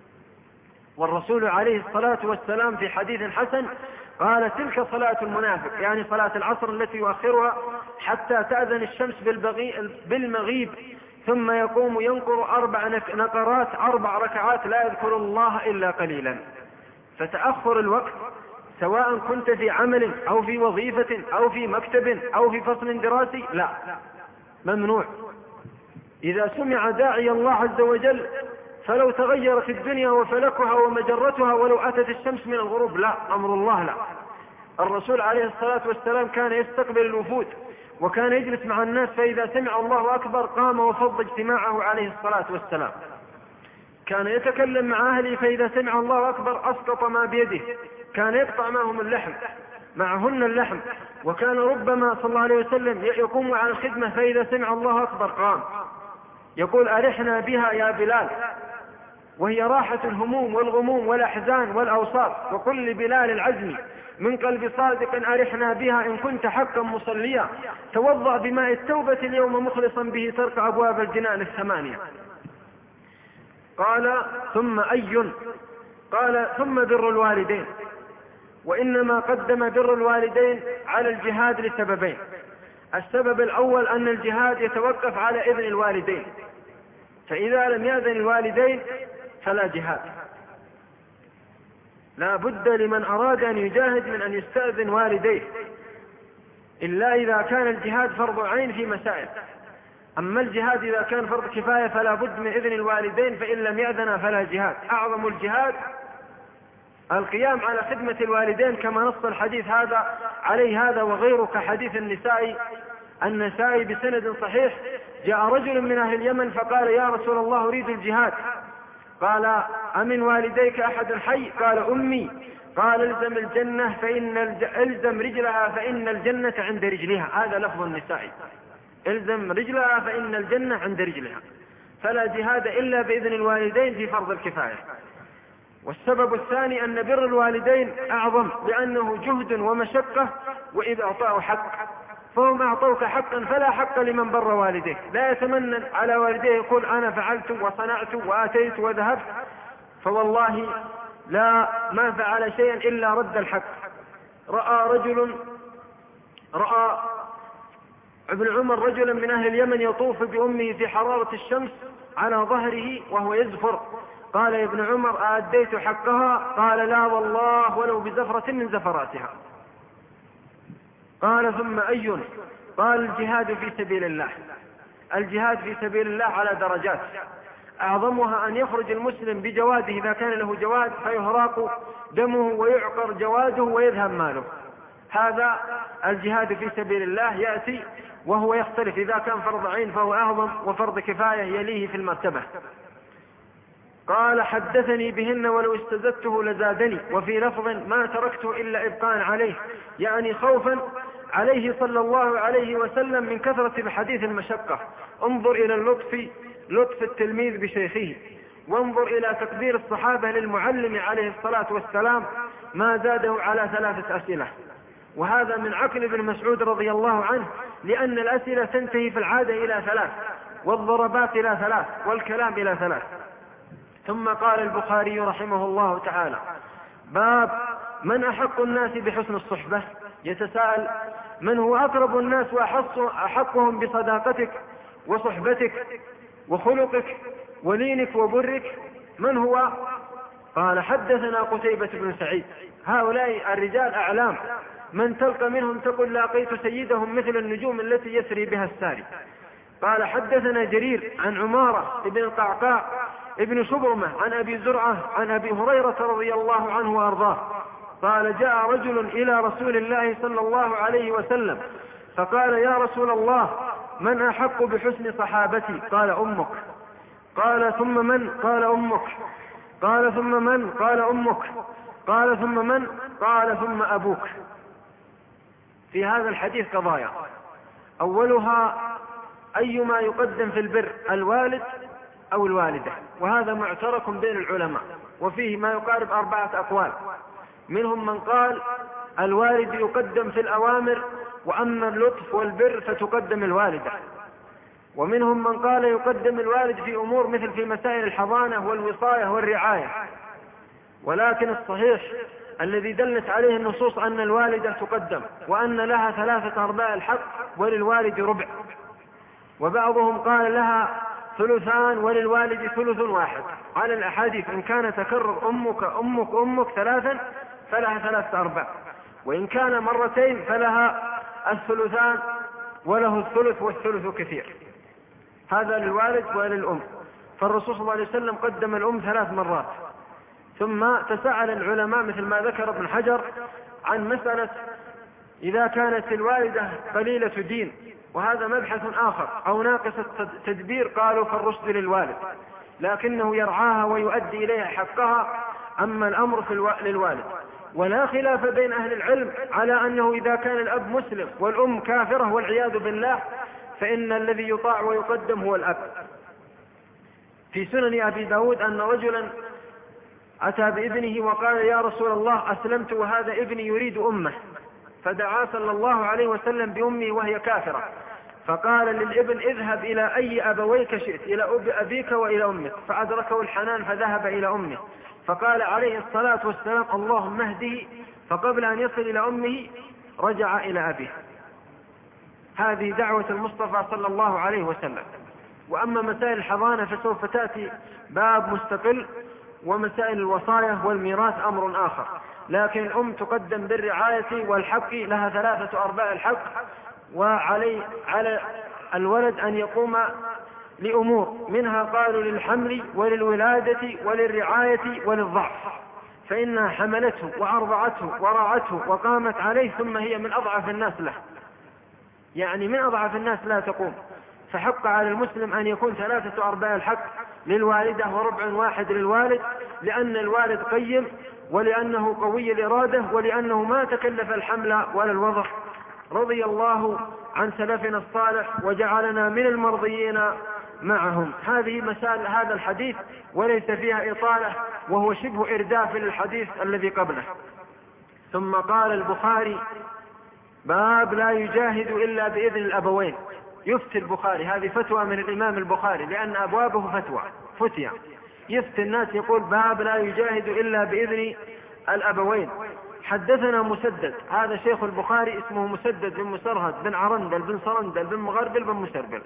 والرسول عليه الصلاة والسلام في حديث حسن قال تلك صلاة المنافق، يعني صلاة العصر التي يؤخرها حتى تأذن الشمس بالمغيب، ثم يقوم ينقر أربع نقرات أربع ركعات لا يذكر الله إلا قليلا. فتأخر الوقت سواء كنت في عمل أو في وظيفة أو في مكتب أو في فصل دراسي لا، ممنوع. إذا سمع داعي الله عز وجل فلو تغيرت الدنيا وفلكها ومجرتها ولو أتت الشمس من الغروب لا، أمر الله لا. الرسول عليه الصلاة والسلام كان يستقبل الوفود وكان يجلس مع الناس، فإذا سمع الله أكبر قام وفض اجتماعه عليه الصلاة والسلام. كان يتكلم مع أهله فإذا سمع الله أكبر أسقط ما بيده، كان يقطع معهم اللحم معهن اللحم. وكان ربما صلى الله عليه وسلم يقوم على الخدمة فإذا سمع الله أكبر قام يقول أرحنا بها يا بلال، وهي راحة الهموم والغموم والأحزان والأوصاف. وقل لبلال العزم من قلب صادق أرحنا بها إن كنت حقا مصليا، توضأ بماء التوبة اليوم مخلصا به ترك أبواب الجنان الثمانية. قال ثم أي؟ قال ثم بر الوالدين. وإنما قدم بر الوالدين على الجهاد لسببين. السبب الأول أن الجهاد يتوقف على إذن الوالدين، فإذا لم يأذن الوالدين فلا جهاد. لا بد لمن أراد أن يجاهد من أن يستأذن والديه، إلا إذا كان الجهاد فرض عين في مسائل. أما الجهاد إذا كان فرض كفاية فلا بد من إذن الوالدين، فإن لم يأذن فلا جهاد. أعظم الجهاد القيام على خدمة الوالدين كما نص الحديث هذا عليه هذا وغيره، كحديث النسائي النسائي بسند صحيح. جاء رجل من أهل اليمن فقال يا رسول الله أريد الجهاد. قال أمن والديك أحد حي؟ قال أمي. قال الزم الجنة فإن الج... الزم رجلها فإن الجنة عند رجلها. هذا لفظ النسائي، الزم رجلها فإن الجنة عند رجلها. فلا جهاد إلا بإذن الوالدين في فرض الكفاية. والسبب الثاني أن بر الوالدين أعظم، لأنه جهد ومشقة، وإذا أعطاه حق فهم أعطوك حقا فلا حق لمن بر والديه. لا يتمنى على والديه يقول أنا فعلت وصنعت وآتيت وذهبت، فوالله لا ما فعل شيئا إلا رد الحق. رأى رجل رأى ابن عمر رجلا من أهل اليمن يطوف بأمه في حرارة الشمس على ظهره وهو يزفر. قال يا ابن عمر أديت حقها؟ قال لا والله ولو بزفرة من زفراتها. قال ثم أي؟ قال الجهاد في سبيل الله. الجهاد في سبيل الله على درجات، أعظمها أن يخرج المسلم بجواده إذا كان له جواد فيهراق دمه ويعقر جواده ويذهب ماله. هذا الجهاد في سبيل الله يأتي وهو يختلف، إذا كان فرض عين فهو أعظم، وفرض كفاية يليه في المرتبة. قال حدثني بهن ولو استزدته لزادني، وفي لفظ ما تركته إلا إبقاء عليه، يعني خوفا عليه صلى الله عليه وسلم من كثرة الحديث المشقة. انظر إلى اللطف لطف التلميذ بشيخه، وانظر إلى تقدير الصحابة للمعلم عليه الصلاة والسلام، ما زاده على ثلاثة أسئلة. وهذا من عقل ابن مسعود رضي الله عنه، لأن الأسئلة تنتهي في العادة إلى ثلاث، والضربات إلى ثلاث، والكلام إلى ثلاث. ثم قال البخاري رحمه الله تعالى باب من أحق الناس بحسن الصحبة. يتساءل من هو أقرب الناس وأحقهم بصداقتك وصحبتك وخلقك ولينك وبرك؟ من هو قال حدثنا قتيبة بن سعيد. هؤلاء الرجال أعلام، من تلقى منهم تقول لاقيت سيدهم مثل النجوم التي يسري بها الساري. قال حدثنا جرير عن عمارة بن القعقاع ابن شبرمة عن أبي زرعة عن أبي هريرة رضي الله عنه وأرضاه قال جاء رجل إلى رسول الله صلى الله عليه وسلم فقال يا رسول الله من أحق بحسن صحابتي؟ قال أمك. قال ثم من؟ قال أمك. قال ثم من؟ قال أمك. قال ثم من؟ قال ثم أبوك. في هذا الحديث قضايا، أولها أيما يقدم في البر، الوالد أو الوالدة، وهذا معترك بين العلماء وفيه ما يقارب أربعة أقوال. منهم من قال الوالد يقدم في الأوامر، وأما اللطف والبر فتقدم الوالدة. ومنهم من قال يقدم الوالد في أمور مثل في مسائل الحضانة والوصاية والرعاية، ولكن الصحيح الذي دلت عليه النصوص أن الوالدة تقدم، وأن لها ثلاثة أرباع الحق وللوالد ربع. وبعضهم قال لها ثلثان وللوالد ثلث واحد، على الأحاديث إن كان تكرر أمك أمك أمك ثلاثا فلها ثلاثة أرباع، وإن كان مرتين فلها الثلثان وله الثلث والثلث كثير. هذا للوالد وللأم. فالرسول صلى الله عليه وسلم قدم الأم ثلاث مرات. ثم تساءل العلماء مثل ما ذكر ابن حجر عن مسألة إذا كانت الوالدة قليلة دين، وهذا مبحث آخر، أو ناقصة تدبير، قالوا فالرشد للوالد لكنه يرعاها ويؤدي إليها حقها، أما الأمر في الو... للوالد. ولا خلاف بين أهل العلم على أنه إذا كان الأب مسلم والأم كافرة والعياذ بالله فإن الذي يطاع ويقدم هو الأب. في سنن أبي داود أن رجلا أتى بابنه وقال يا رسول الله أسلمت وهذا ابني يريد أمه، فدعا صلى الله عليه وسلم بأمه وهي كافرة، فقال للابن اذهب إلى أي أبويك شئت، إلى أبيك وإلى أمك، فأدركه الحنان فذهب إلى أمه، فقال عليه الصلاة والسلام اللهم اهده، فقبل أن يصل إلى أمه رجع إلى أبيه. هذه دعوة المصطفى صلى الله عليه وسلم. وأما مسائل الحضانة فسوف تأتي باب مستقل، ومسائل الوصايا والميراث أمر آخر، لكن الأم تقدم بالرعاية والحق، لها ثلاثة أرباع الحق، وعلي على الولد أن يقوم لأمور منها قالوا للحمل وللولادة وللرعاية وللضعف، فإنها حملته وأرضعته ورعته وقامت عليه، ثم هي من أضعف الناس له، يعني من أضعف الناس لا تقوم. فحق على المسلم أن يكون ثلاثة أرباع الحق للوالدة وربع واحد للوالد، لأن الوالد قيم، ولأنه قوي الإرادة، ولأنه ما تكلف الحمل ولا الوضع. رضي الله عن سلفنا الصالح وجعلنا من المرضيين معهم. هذه مسائل هذا الحديث وليس فيها إطالة، وهو شبه إرداف للحديث الذي قبله. ثم قال البخاري باب لا يجاهد إلا بإذن الأبوين. يفتي البخاري، هذه فتوى من الإمام البخاري لأن أبوابه فتوى فتيا، يفتي الناس يقول باب لا يجاهد إلا بإذن الأبوين. حدثنا مسدد، هذا شيخ البخاري اسمه مسدد بن مسرهد بن عرندل بن صرندل بن مغربل بن مسربل،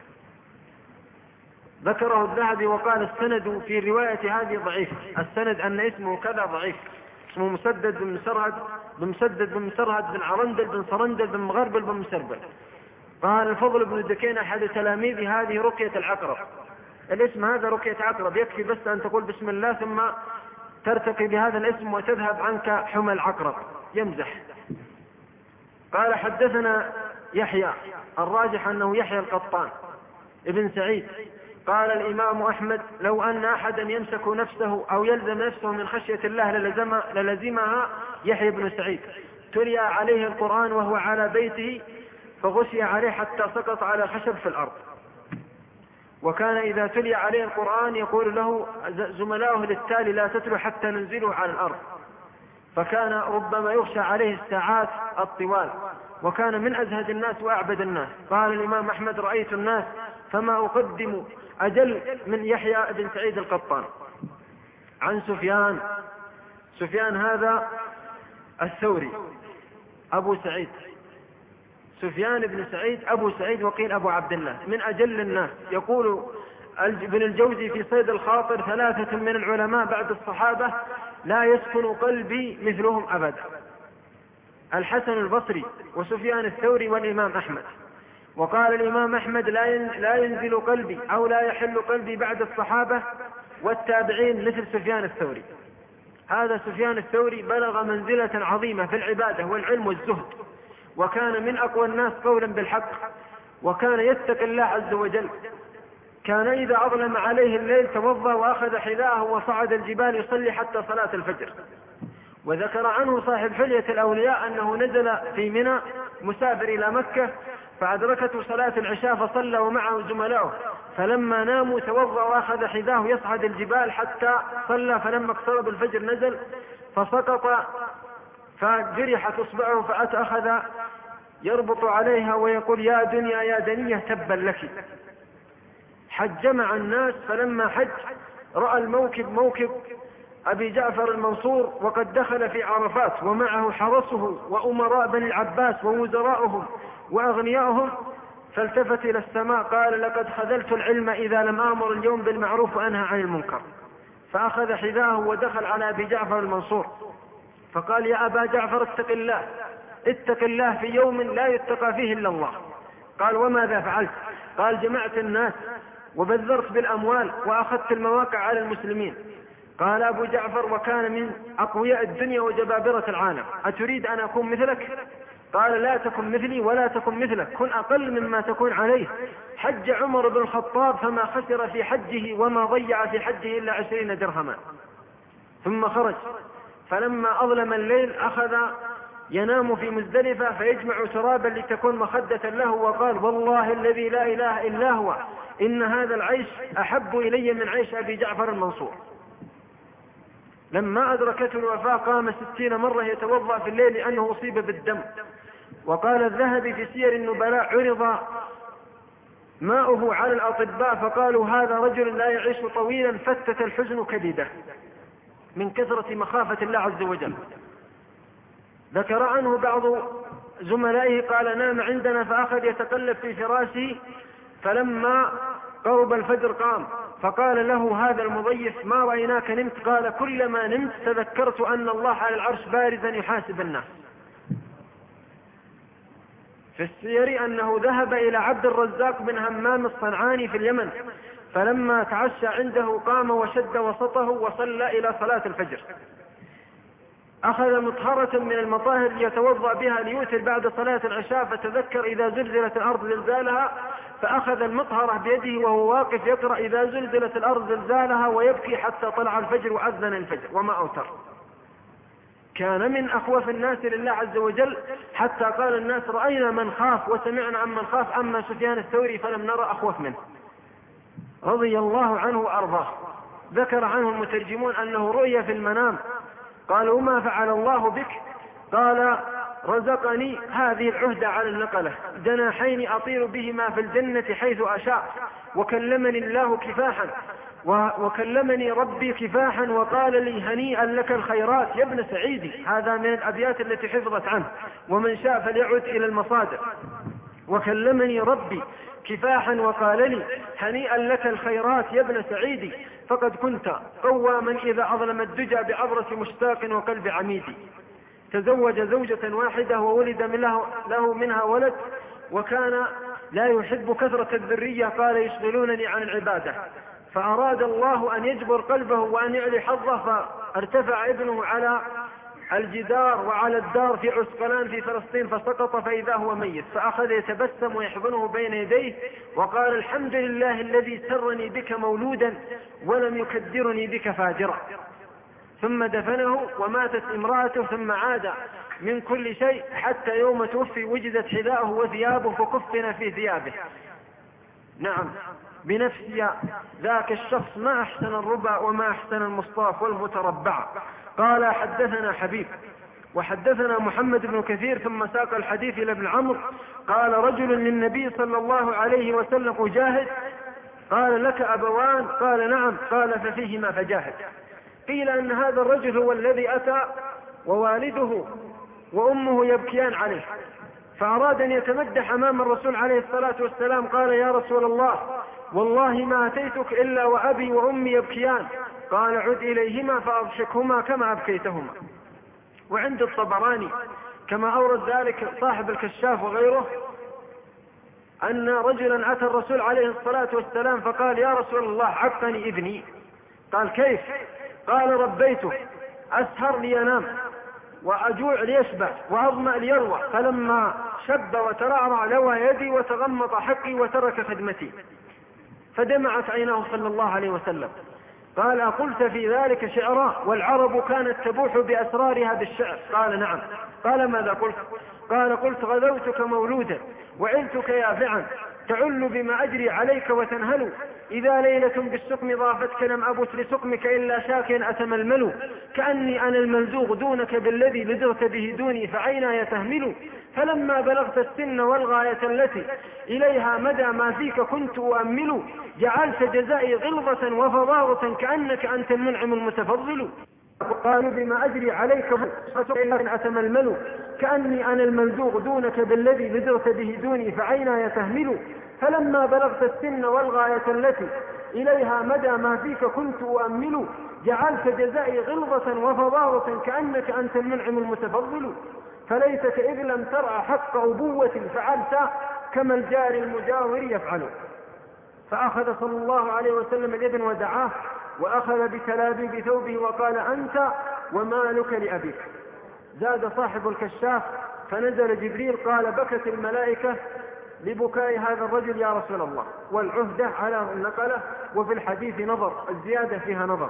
ذكره الذهبي وقال السند في رواية هذه ضعيف، السند أن اسمه كذا ضعيف، اسمه مسدد بن مسرهد بن مسدد بن مسرهد بن عرندل بن صرندل بن مغربل بن مسربل. قال الفضل بن الدكين أحد تلاميذ هذه رقية العقرب، الاسم هذا رقية عقرب، يكفي بس أن تقول بسم الله ثم ترتقي بهذا الاسم وتذهب عنك حمى العقرب، يمزح. قال حدثنا يحيى، الراجح أنه يحيى القطان ابن سعيد. قال الإمام أحمد لو أن أحدا يمسك نفسه أو يلزم نفسه من خشية الله للزم للزمها يحيى بن سعيد. تلي عليه القرآن وهو على بيته فغشي عليه حتى سقط على خشب في الأرض، وكان إذا تلي عليه القرآن يقول له زملائه للتالي لا تتلو حتى ننزله على الأرض، فكان ربما يخشى عليه الساعات الطوال، وكان من أزهد الناس وأعبد الناس. قال الإمام أحمد رأيت الناس فما أقدم أجل من يحيى بن سعيد القطان. عن سفيان، سفيان هذا الثوري أبو سعيد، سفيان بن سعيد أبو سعيد وقيل أبو عبد الله، من أجل الناس، يقول ابن الجوزي في صيد الخاطر: ثلاثة من العلماء بعد الصحابة لا يسكن قلبي مثلهم أبدا: الحسن البصري وسفيان الثوري والإمام أحمد. وقال الإمام أحمد: لا ينزل قلبي أو لا يحل قلبي بعد الصحابة والتابعين مثل سفيان الثوري. هذا سفيان الثوري بلغ منزلة عظيمة في العبادة والعلم والزهد، وكان من أقوى الناس قولا بالحق، وكان يتقي الله عز وجل. كان إذا أظلم عليه الليل توضأ وأخذ حذاءه وصعد الجبال يصلي حتى صلاة الفجر. وذكر عنه صاحب حلية الأولياء أنه نزل في منى مسافر إلى مكة فأدركته صلاة العشاء فصلى ومعه زملاؤه، فلما ناموا توضأ وأخذ حذاه يصعد الجبال حتى صلى، فلما اقترب الفجر نزل فسقط فجرحت إصبعه فأخذ يربط عليها ويقول: يا دنيا يا دنيا تبا لك. حج مع الناس، فلما حج رأى الموكب موكب أبي جعفر المنصور وقد دخل في عرفات ومعه حرسه وأمراء بني العباس ووزراؤهم وأغنياؤهم، فالتفت إلى السماء قال: لقد خذلت العلم إذا لم آمر اليوم بالمعروف وأنهى عن المنكر. فأخذ حذاءه ودخل على أبي جعفر المنصور فقال: يا أبا جعفر اتق الله، اتق الله في يوم لا يتقى فيه إلا الله. قال: وماذا فعلت؟ قال: جمعت الناس وبذرت بالأموال وأخذت المواقع على المسلمين. قال أبو جعفر: وكان من أقوياء الدنيا وجبابرة العالم، أتريد أن أكون مثلك؟ قال: لا تكن مثلي ولا تكن مثلك، كن أقل مما تكون عليه. حج عمر بن الخطاب فما خسر في حجه وما ضيع في حجه إلا عشرين درهما، ثم خرج. فلما أظلم الليل أخذ ينام في مزدلفة فيجمع ترابا لتكون مخدة له، وقال: والله الذي لا إله إلا هو إن هذا العيش أحب إلي من عيش أبي جعفر المنصور. لما أدركته الوفاة قام ستين مرة يتوضأ في الليل لأنه أصيب بالدم. وقال الذهبي في سير النبلاء: عرض ماؤه على الأطباء فقالوا: هذا رجل لا يعيش طويلا فتت الحزن كبده من كثرة مخافة الله عز وجل. ذكر عنه بعض زملائه قال: نام عندنا فأخذ يتقلب في فراشه، فلما قرب الفجر قام فقال له هذا المضيف: ما رأيناك نمت؟ قال: كلما نمت تذكرت أن الله على العرش بارزا يحاسب الناس. في السير أنه ذهب إلى عبد الرزاق بن همام الصنعاني في اليمن، فلما تعشى عنده قام وشد وسطه وصلى إلى صلاة الفجر. أخذ مطهرة من المطاهر ليتوضأ بها ليوتر بعد صلاة العشاء، فتذكر إذا زلزلت الأرض زلزالها، فأخذ المطهرة بيده وهو واقف يقرأ: إذا زلزلت الأرض زلزالها، ويبكي حتى طلع الفجر وأذن الفجر وما أوتر. كان من أخوف الناس لله عز وجل، حتى قال الناس: رأينا من خاف وسمعنا عن من خاف، أما سفيان الثوري فلم نرى أخوف منه، رضي الله عنه وأرضاه. ذكر عنه المترجمون أنه رؤي في المنام، قالوا: ما فعل الله بك؟ قال: رزقني هذه العهدة على النقلة، جناحين أطير بهما في الجنة حيث أشاء، وكلمني الله كفاحا وكلمني ربي كفاحا وقال لي: هنيئا لك الخيرات يا ابن سعيدي. هذا من الأبيات التي حفظت عنه، ومن شاء فليعد إلى المصادر. وكلمني ربي كفاحا وقال لي: هنيئا لك الخيرات يا ابن سعيدي، فقد كنت قواما إذا أظلم الدجى بعبرة مشتاق وقلب عميدي. تزوج زوجة واحدة وولد من له, له منها ولد، وكان لا يحب كثرة الذرية، قال: يشغلونني عن العبادة. فأراد الله أن يجبر قلبه وأن يعلي حظه، فارتفع ابنه على الجدار وعلى الدار في عسقلان في فلسطين فسقط فإذا هو ميت، فأخذ يتبسم ويحضنه بين يديه وقال: الحمد لله الذي سرني بك مولودا ولم يكدرني بك فاجرا. ثم دفنه وماتت امرأته، ثم عاد من كل شيء حتى يوم توفي وجدت حذاءه وثيابه فكفن في ثيابه. نعم، بنفسي ذاك الشخص ما أحسن الربا وما أحسن المصطاف والمتربع. قال: حدثنا حبيب وحدثنا محمد بن كثير، ثم ساق الحديث إلى ابن عمرو قال: رجل للنبي صلى الله عليه وسلم: أجاهد؟ قال: لك أبوان؟ قال: نعم. قال: ففيهما فجاهد. قيل أن هذا الرجل هو الذي أتى ووالده وأمه يبكيان عليه، فأراد أن يتمدح أمام الرسول عليه الصلاة والسلام، قال: يا رسول الله، والله ما أتيتك إلا وأبي وأمي يبكيان. قال عد إليهما فأضحكهما كما أبكيتهما. وعند الطبراني كما أورد ذلك صاحب الكشاف وغيره أن رجلا أتى الرسول عليه الصلاة والسلام فقال يا رسول الله عقني ابني. قال كيف؟ قال ربيته أسهر لينام وأجوع ليشبع وأظمأ ليروى، فلما شب وترعرع لوى يدي وتغمط حقي وترك خدمتي، فدمعت عيناه صلى الله عليه وسلم. قال أقلت في ذلك شعرا والعرب كانت تبوح بأسرارها بالشعر؟ قال نعم. قال ماذا قلت؟ قال قلت غذوتك مولودا وعلتك يافعا تعل بما أجري عليك وتنهل، إذا ليلة بالسقم ضافتك لم أبت لسقمك إلا شاك أتململ، كأني أنا الملزوغ دونك بالذي لدغت به دوني فعيناي تهمل، فلما بلغت السن والغاية التي إليها مدى ما فيك كنت أؤمل، جعلت جزائي غلظة وفظاظة كأنك أنت المنعم المتفضل. قالوا بما أجري عليك إلا أتململ، كأني أنا الملزوغ دونك بالذي لدغت به دوني فعيناي تهمل، فلما بلغت السن والغاية التي إليها مدى ما فيك كنت أؤمل، جعلت جزائي غلظة وفظاظة كأنك أنت المنعم المتفضل، فليتك إذ لم ترى حق أبوة فعلت كما الجار المجاور يفعل. فأخذ صلى الله عليه وسلم الابن ودعاه وأخذ بتلابيب ثوبه وقال أنت ومالك لأبيك. زاد صاحب الكشاف فنزل جبريل قال بكت الملائكة لبكاء هذا الرجل يا رسول الله، والعهدة على النقلة، وفي الحديث نظر، الزيادة فيها نظر.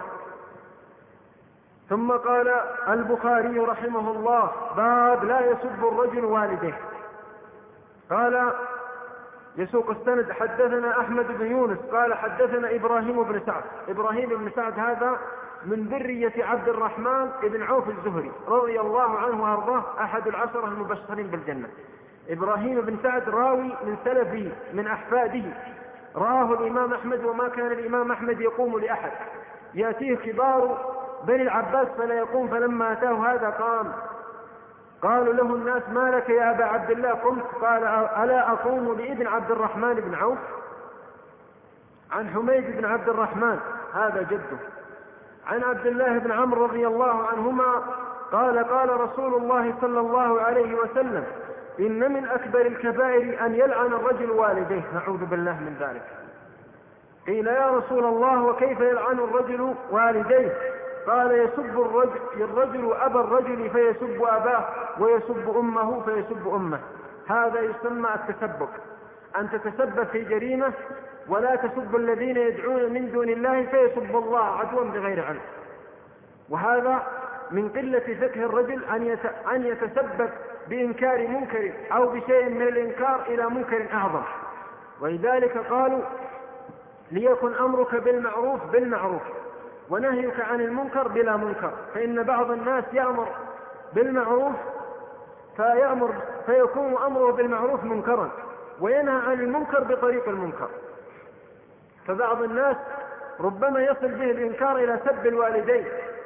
ثم قال البخاري رحمه الله باب لا يسب الرجل والديه. قال يسوق السند حدثنا أحمد بن يونس قال حدثنا إبراهيم بن سعد. إبراهيم بن سعد هذا من ذرية عبد الرحمن بن عوف الزهري رضي الله عنه وأرضاه، أحد العشرة المبشرين بالجنة. إبراهيم بن سعد راوي من سلفه من أحفاده، راه الإمام أحمد وما كان الإمام أحمد يقوم لأحد، يأتيه كبار بني العباس فلا يقوم، فلما أتاه هذا قام. قالوا له الناس ما لك يا أبا عبد الله قمت؟ قال ألا أقوم لابن عبد الرحمن بن عوف؟ عن حميد بن عبد الرحمن هذا جده، عن عبد الله بن عمرو رضي الله عنهما قال قال رسول الله صلى الله عليه وسلم إن من أكبر الكبائر أن يلعن الرجل والديه، نعوذ بالله من ذلك. قيل يا رسول الله وكيف يلعن الرجل والديه؟ قال يسب الرجل, الرجل أبا الرجل فيسب أباه ويسب أمه فيسب أمه. هذا يسمى التسبب، أن تتسبب في جريمة ولا تسب الذين يدعون من دون الله فيسب الله عدوا بغير علم. وهذا من قلة فقه الرجل أن يتسبب بإنكار منكر أو بشيء من الإنكار إلى منكر أعظم. ولذلك قالوا ليكن أمرك بالمعروف بالمعروف ونهيك عن المنكر بلا منكر، فإن بعض الناس يأمر بالمعروف فيأمر فيكون أمره بالمعروف منكرا، وينهى عن المنكر بطريق المنكر. فبعض الناس ربما يصل به الإنكار إلى سب الوالدين،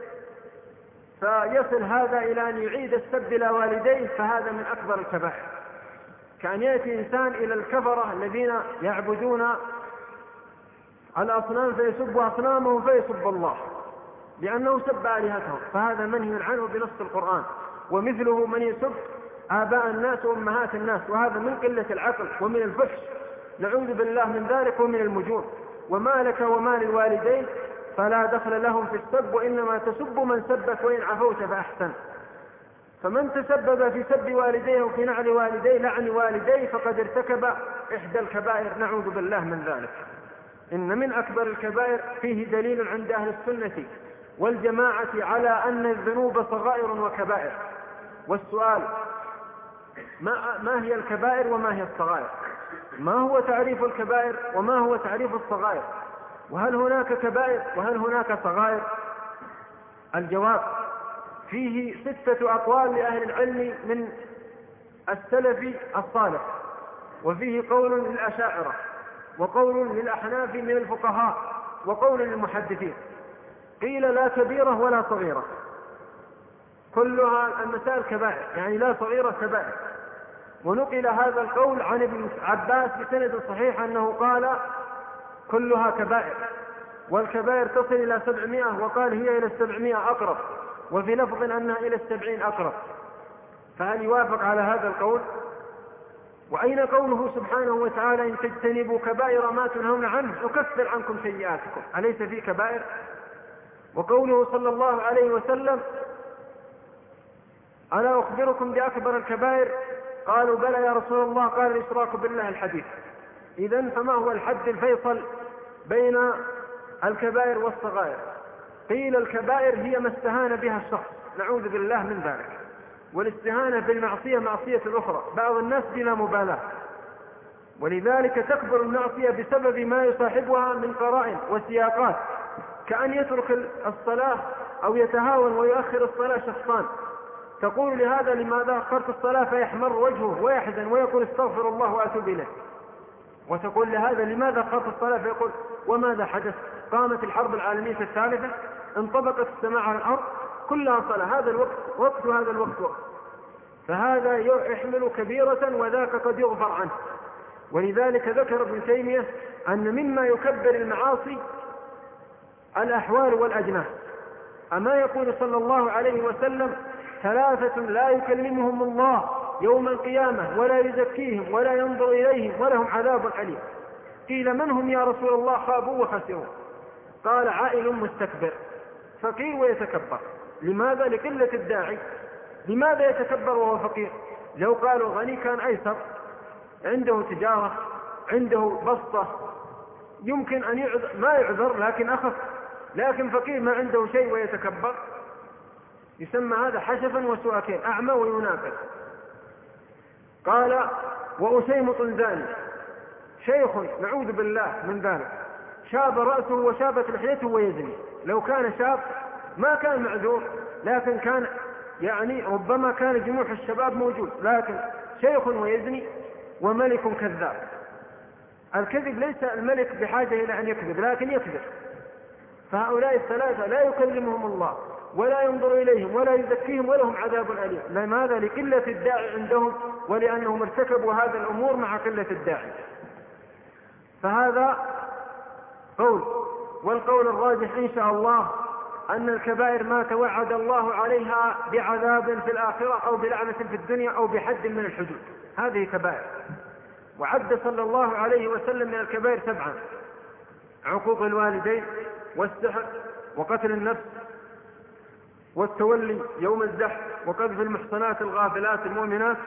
فيصل هذا إلى أن يعيد السب إلى والديه، فهذا من أكبر الكبائر. كان يأتي إنسان إلى الكفرة الذين يعبدون الأصنام فيسب أصنامهم فيسب الله لأنه سب آلهتهم، فهذا منهي عنه بنص القرآن. ومثله من يسب آباء الناس وأمهات الناس، وهذا من قلة العقل ومن الفحش، نعوذ بالله من ذلك، ومن المجون. وما لك وما للوالدين فلا دخل لهم في السب، وإنما تسب من سبك وإن عفوت فأحسن. فمن تسبب في سب والديه وفي نعل والديه لعن والديه فقد ارتكب إحدى الكبائر، نعوذ بالله من ذلك. إن من أكبر الكبائر فيه دليل عند أهل السنة والجماعة على أن الذنوب صغائر وكبائر. والسؤال ما, ما هي الكبائر وما هي الصغائر؟ ما هو تعريف الكبائر وما هو تعريف الصغائر؟ وهل هناك كبائر وهل هناك صغائر؟ الجواب فيه ستة أقوال لأهل العلم من السلف الصالح، وفيه قول للأشاعرة وقول للأحناف من الفقهاء وقول للمحدثين. قيل لا كبيرة ولا صغيرة، كلها المسائل كبائر، يعني لا صغيرة كبائر. ونقل هذا القول عن ابن عباس بسند صحيح أنه قال كلها كبائر، والكبائر تصل إلى سبعمائة، وقال هي إلى السبعمائة أقرب، وفي لفظ أنها إلى السبعين أقرب. فهل يوافق على هذا القول؟ وأين قوله سبحانه وتعالى إن تجتنبوا كبائر ما تنهون عنه نكفر عنكم سيئاتكم؟ أليس في كبائر؟ وقوله صلى الله عليه وسلم ألا أخبركم بأكبر الكبائر؟ قالوا بلى يا رسول الله، قال الإشراك بالله الحديث. إذن فما هو الحد الفيصل بين الكبائر والصغائر؟ قيل الكبائر هي ما استهان بها الشخص، نعوذ بالله من ذلك، والاستهانة بالمعصية معصية أخرى، بعض الناس بلا مبالاة، ولذلك تكبر المعصية بسبب ما يصاحبها من قرائن وسياقات، كأن يترك الصلاة أو يتهاون ويؤخر الصلاة شخصان، تقول لهذا لماذا أخرت الصلاة فيحمر وجهه ويحزن ويقول استغفر الله وأتوب إليه، وتقول لهذا لماذا أخرت الصلاة فيقول وماذا حدث؟ قامت الحرب العالمية الثالثة، انطبقت السماء على الأرض، كلها صلاة، هذا الوقت وقت وهذا الوقت وقت، فهذا يحمل كبيرة وذاك قد يغفر عنه. ولذلك ذكر ابن تيمية أن مما يكبر المعاصي الأحوال والأجناس. أما يقول صلى الله عليه وسلم ثلاثة لا يكلمهم الله يوم القيامة ولا يزكيهم ولا ينظر إليهم ولهم عذاب أليم. قيل من هم يا رسول الله؟ خابوا وخسروا. قال عائل مستكبر، فقير ويتكبر. لماذا؟ لقلة الداعي. لماذا يتكبر وهو فقير؟ لو قالوا غني كان أيسر، عنده تجارة، عنده بسطة، يمكن أن يعذر، ما يعذر لكن أخف، لكن فقير ما عنده شيء ويتكبر، يسمى هذا حشفا وسؤكين، أعمى وينافق. قال وأسيمط زاني، شيخ نعوذ بالله من ذلك، شاب رأسه وشابت لحيته ويزني. لو كان شاب ما كان معذور، لكن كان يعني ربما كان جموح الشباب موجود، لكن شيخ ويزني وملك كذاب. الكذب ليس الملك بحاجة إلى أن يكذب، لكن يكذب. فهؤلاء الثلاثة لا يكلمهم الله ولا ينظر إليهم ولا يزكيهم ولهم عذاب أليم. لماذا؟ لقلة الداعي عندهم، ولأنهم ارتكبوا هذه الأمور مع قلة الداعي. فهذا قول. والقول الراجح إن شاء الله أن الكبائر ما توعد الله عليها بعذاب في الآخرة أو بلعنة في الدنيا أو بحد من الحدود، هذه كبائر. وعد صلى الله عليه وسلم من الكبائر سبعا: عقوق الوالدين، والسحر، وقتل النفس، والتولي يوم الزحف، وقذف المحصنات الغافلات المؤمنات.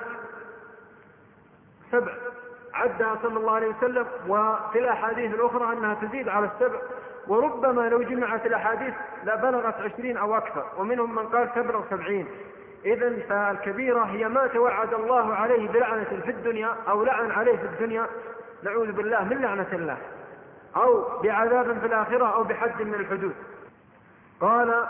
سبع عدها صلى الله عليه وسلم، وفي الأحاديث الأخرى أنها تزيد على السبع، وربما لو جمعت الأحاديث لبلغت عشرين أو أكثر، ومنهم من قال تبلغ سبعين. إذن فالكبيرة هي ما توعد الله عليه بلعنة في الدنيا أو لعن عليه في الدنيا، نعوذ بالله من لعنة الله، أو بعذاب في الآخرة أو بحد من الحدود. قال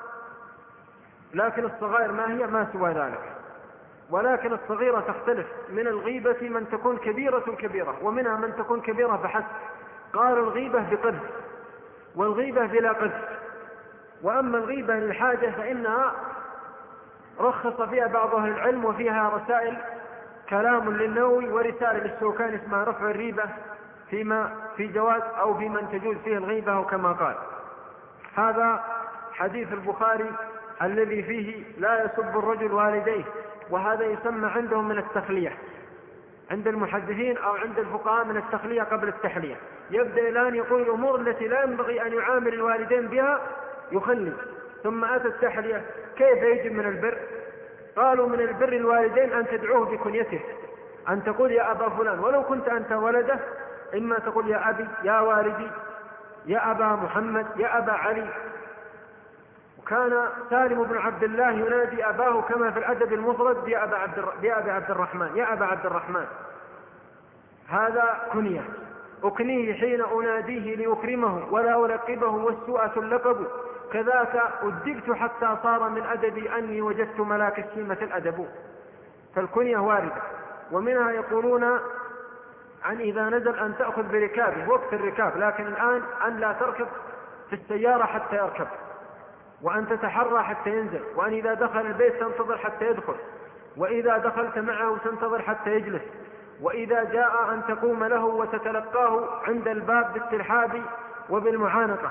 لكن الصغائر ما هي؟ ما سوى ذلك. ولكن الصغيرة تختلف، من الغيبة من تكون كبيرة كبيرة، ومنها من تكون كبيرة فحسب. قال الغيبة بقذف، والغيبة بلا قذف. وأما الغيبة للحاجة فإنها رخص فيها بعض أهل العلم، وفيها رسائل، كلام للنووي ورسالة للشوكاني اسمها رفع الريبة فيما في جواز أو في من تجوز فيه الغيبة كما قال. هذا حديث البخاري الذي فيه لا يسب الرجل والديه، وهذا يسمى عندهم من التخلية، عند المحدثين أو عند الفقهاء من التخلية قبل التحلية. يبدأ الآن يقول الأمور التي لا ينبغي أن يعامل الوالدين بها يخلي، ثم أتى التحلية. كيف يجب من البر؟ قالوا من البر الوالدين أن تدعوه بكنيته، أن تقول يا أبا فلان، ولو كنت أنت ولده، إما تقول يا أبي، يا والدي، يا أبا محمد، يا أبا علي. وكان سالم بن عبد الله ينادي أباه كما في الأدب المفرد يا أبا عبد, يا أبا عبد الرحمن، يا أبا عبد الرحمن. هذا كنية، أكنيه حين أناديه لأكرمه ولا ألقبه، والسوءة اللقب. كذاك أدبت حتى صار من أدبي أني وجدت ملاك السيمة الأدب. فالكنية واردة. ومنها يقولون عن إذا نزل أن تأخذ بركابه وقت الركاب، لكن الآن أن لا تركب في السيارة حتى يركب، وأن تتحرى حتى ينزل، وأن إذا دخل البيت تنتظر حتى يدخل، وإذا دخلت معه تنتظر حتى يجلس، وإذا جاء أن تقوم له وتتلقاه عند الباب بالترحاب وبالمعانقة.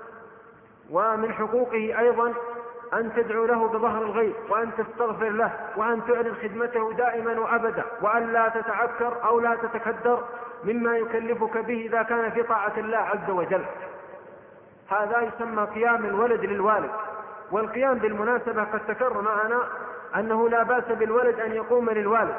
ومن حقوقه أيضا أن تدعو له بظهر الغيب، وأن تستغفر له، وأن تعلن خدمته دائما وأبدا، وأن لا تتعكر أو لا تتكدر مما يكلفك به إذا كان في طاعة الله عز وجل. هذا يسمى قيام الولد للوالد. والقيام بالمناسبة قد تكرر معنا أنه لا بأس بالولد أن يقوم للوالد.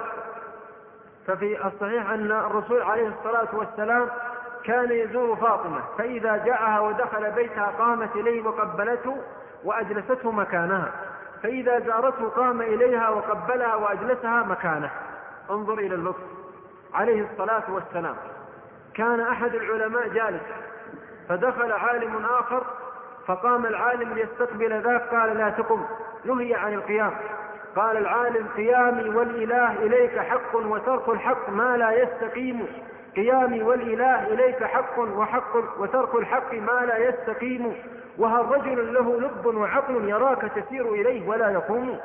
ففي الصحيح أن الرسول عليه الصلاة والسلام كان يزور فاطمة، فإذا جاءها ودخل بيتها قامت إليه وقبلته وأجلسته مكانها، فإذا زارته قام إليها وقبلها وأجلسها مكانه. انظر إلى اللطف عليه الصلاة والسلام. كان أحد العلماء جالس، فدخل عالم آخر فقام العالم ليستقبل ذاك، قال لا تقم، نهي عن القيام. قال العالم قيامي والإله إليك حق وترك الحق ما لا يستقيم، قيامي والإله إليك حق وحق وترك الحق ما لا يستقيم، وهل رجل له لب وعقل يراك تسير إليه ولا يقوم.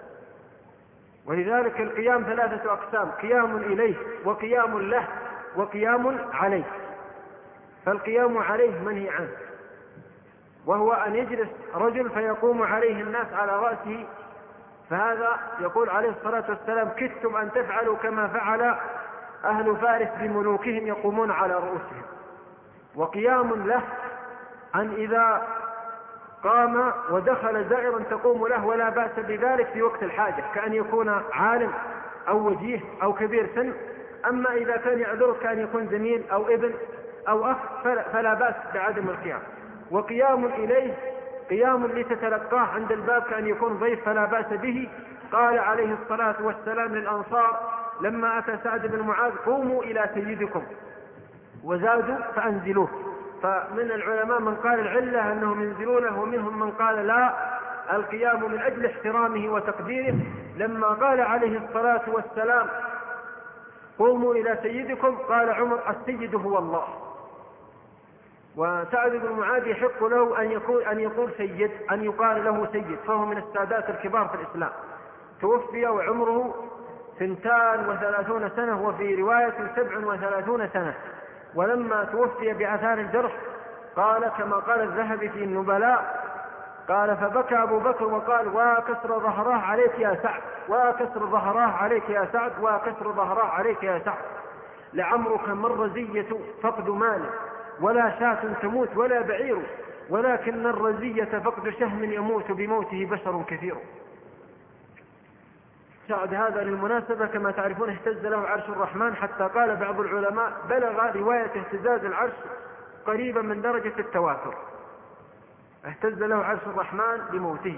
ولذلك القيام ثلاثة أقسام: قيام إليه وقيام له وقيام عليه. فالقيام عليه منهي عنه، وهو أن يجلس رجل فيقوم عليه الناس على رأسه، فهذا يقول عليه الصلاة والسلام كدتم أن تفعلوا كما فعل أهل فارس بملوكهم يقومون على رؤوسهم. وقيام له أن إذا قام ودخل زائرا تقوم له، ولا بأس بذلك في وقت الحاجة، كأن يكون عالم أو وجيه أو كبير سن. أما إذا كان يعذرك كأن يكون زميل أو ابن أو أخ فلا بأس بعدم القيام. وقيام إليه قيام لتتلقاه عند الباب كأن يكون ضيف فلا بأس به. قال عليه الصلاة والسلام للأنصار لما أتى سعد بن معاذ قوموا إلى سيدكم، وزادوا فأنزلوه. فمن العلماء من قال العلة أنهم ينزلونه، ومنهم من قال لا، القيام من أجل احترامه وتقديره. لما قال عليه الصلاة والسلام قوموا إلى سيدكم قال عمر السيد هو الله. وسعد بن معاذ يحق له أن يقول, أن يقول سيد، أن يقال له سيد، فهو من السادات الكبار في الإسلام. توفي وعمره ثنتان وثلاثون سنة، وفي رواية سبع وثلاثون سنة. ولما توفي بآثار الجرح قال كما قال الذهبي في النبلاء، قال فبكى أبو بكر وقال وكسر ظهراه عليك يا سعد، وكسر ظهراه عليك يا سعد، وكسر ظهراه عليك يا سعد، لعمرك ما الرزية فقد مال، ولا شاة تموت ولا بعير، ولكن الرزية فقد شهم يموت بموته بشر كثير. سعد هذا للمناسبة كما تعرفون اهتز له عرش الرحمن، حتى قال بعض العلماء بلغ رواية اهتزاز العرش قريبا من درجة التواتر، اهتز له عرش الرحمن بموته.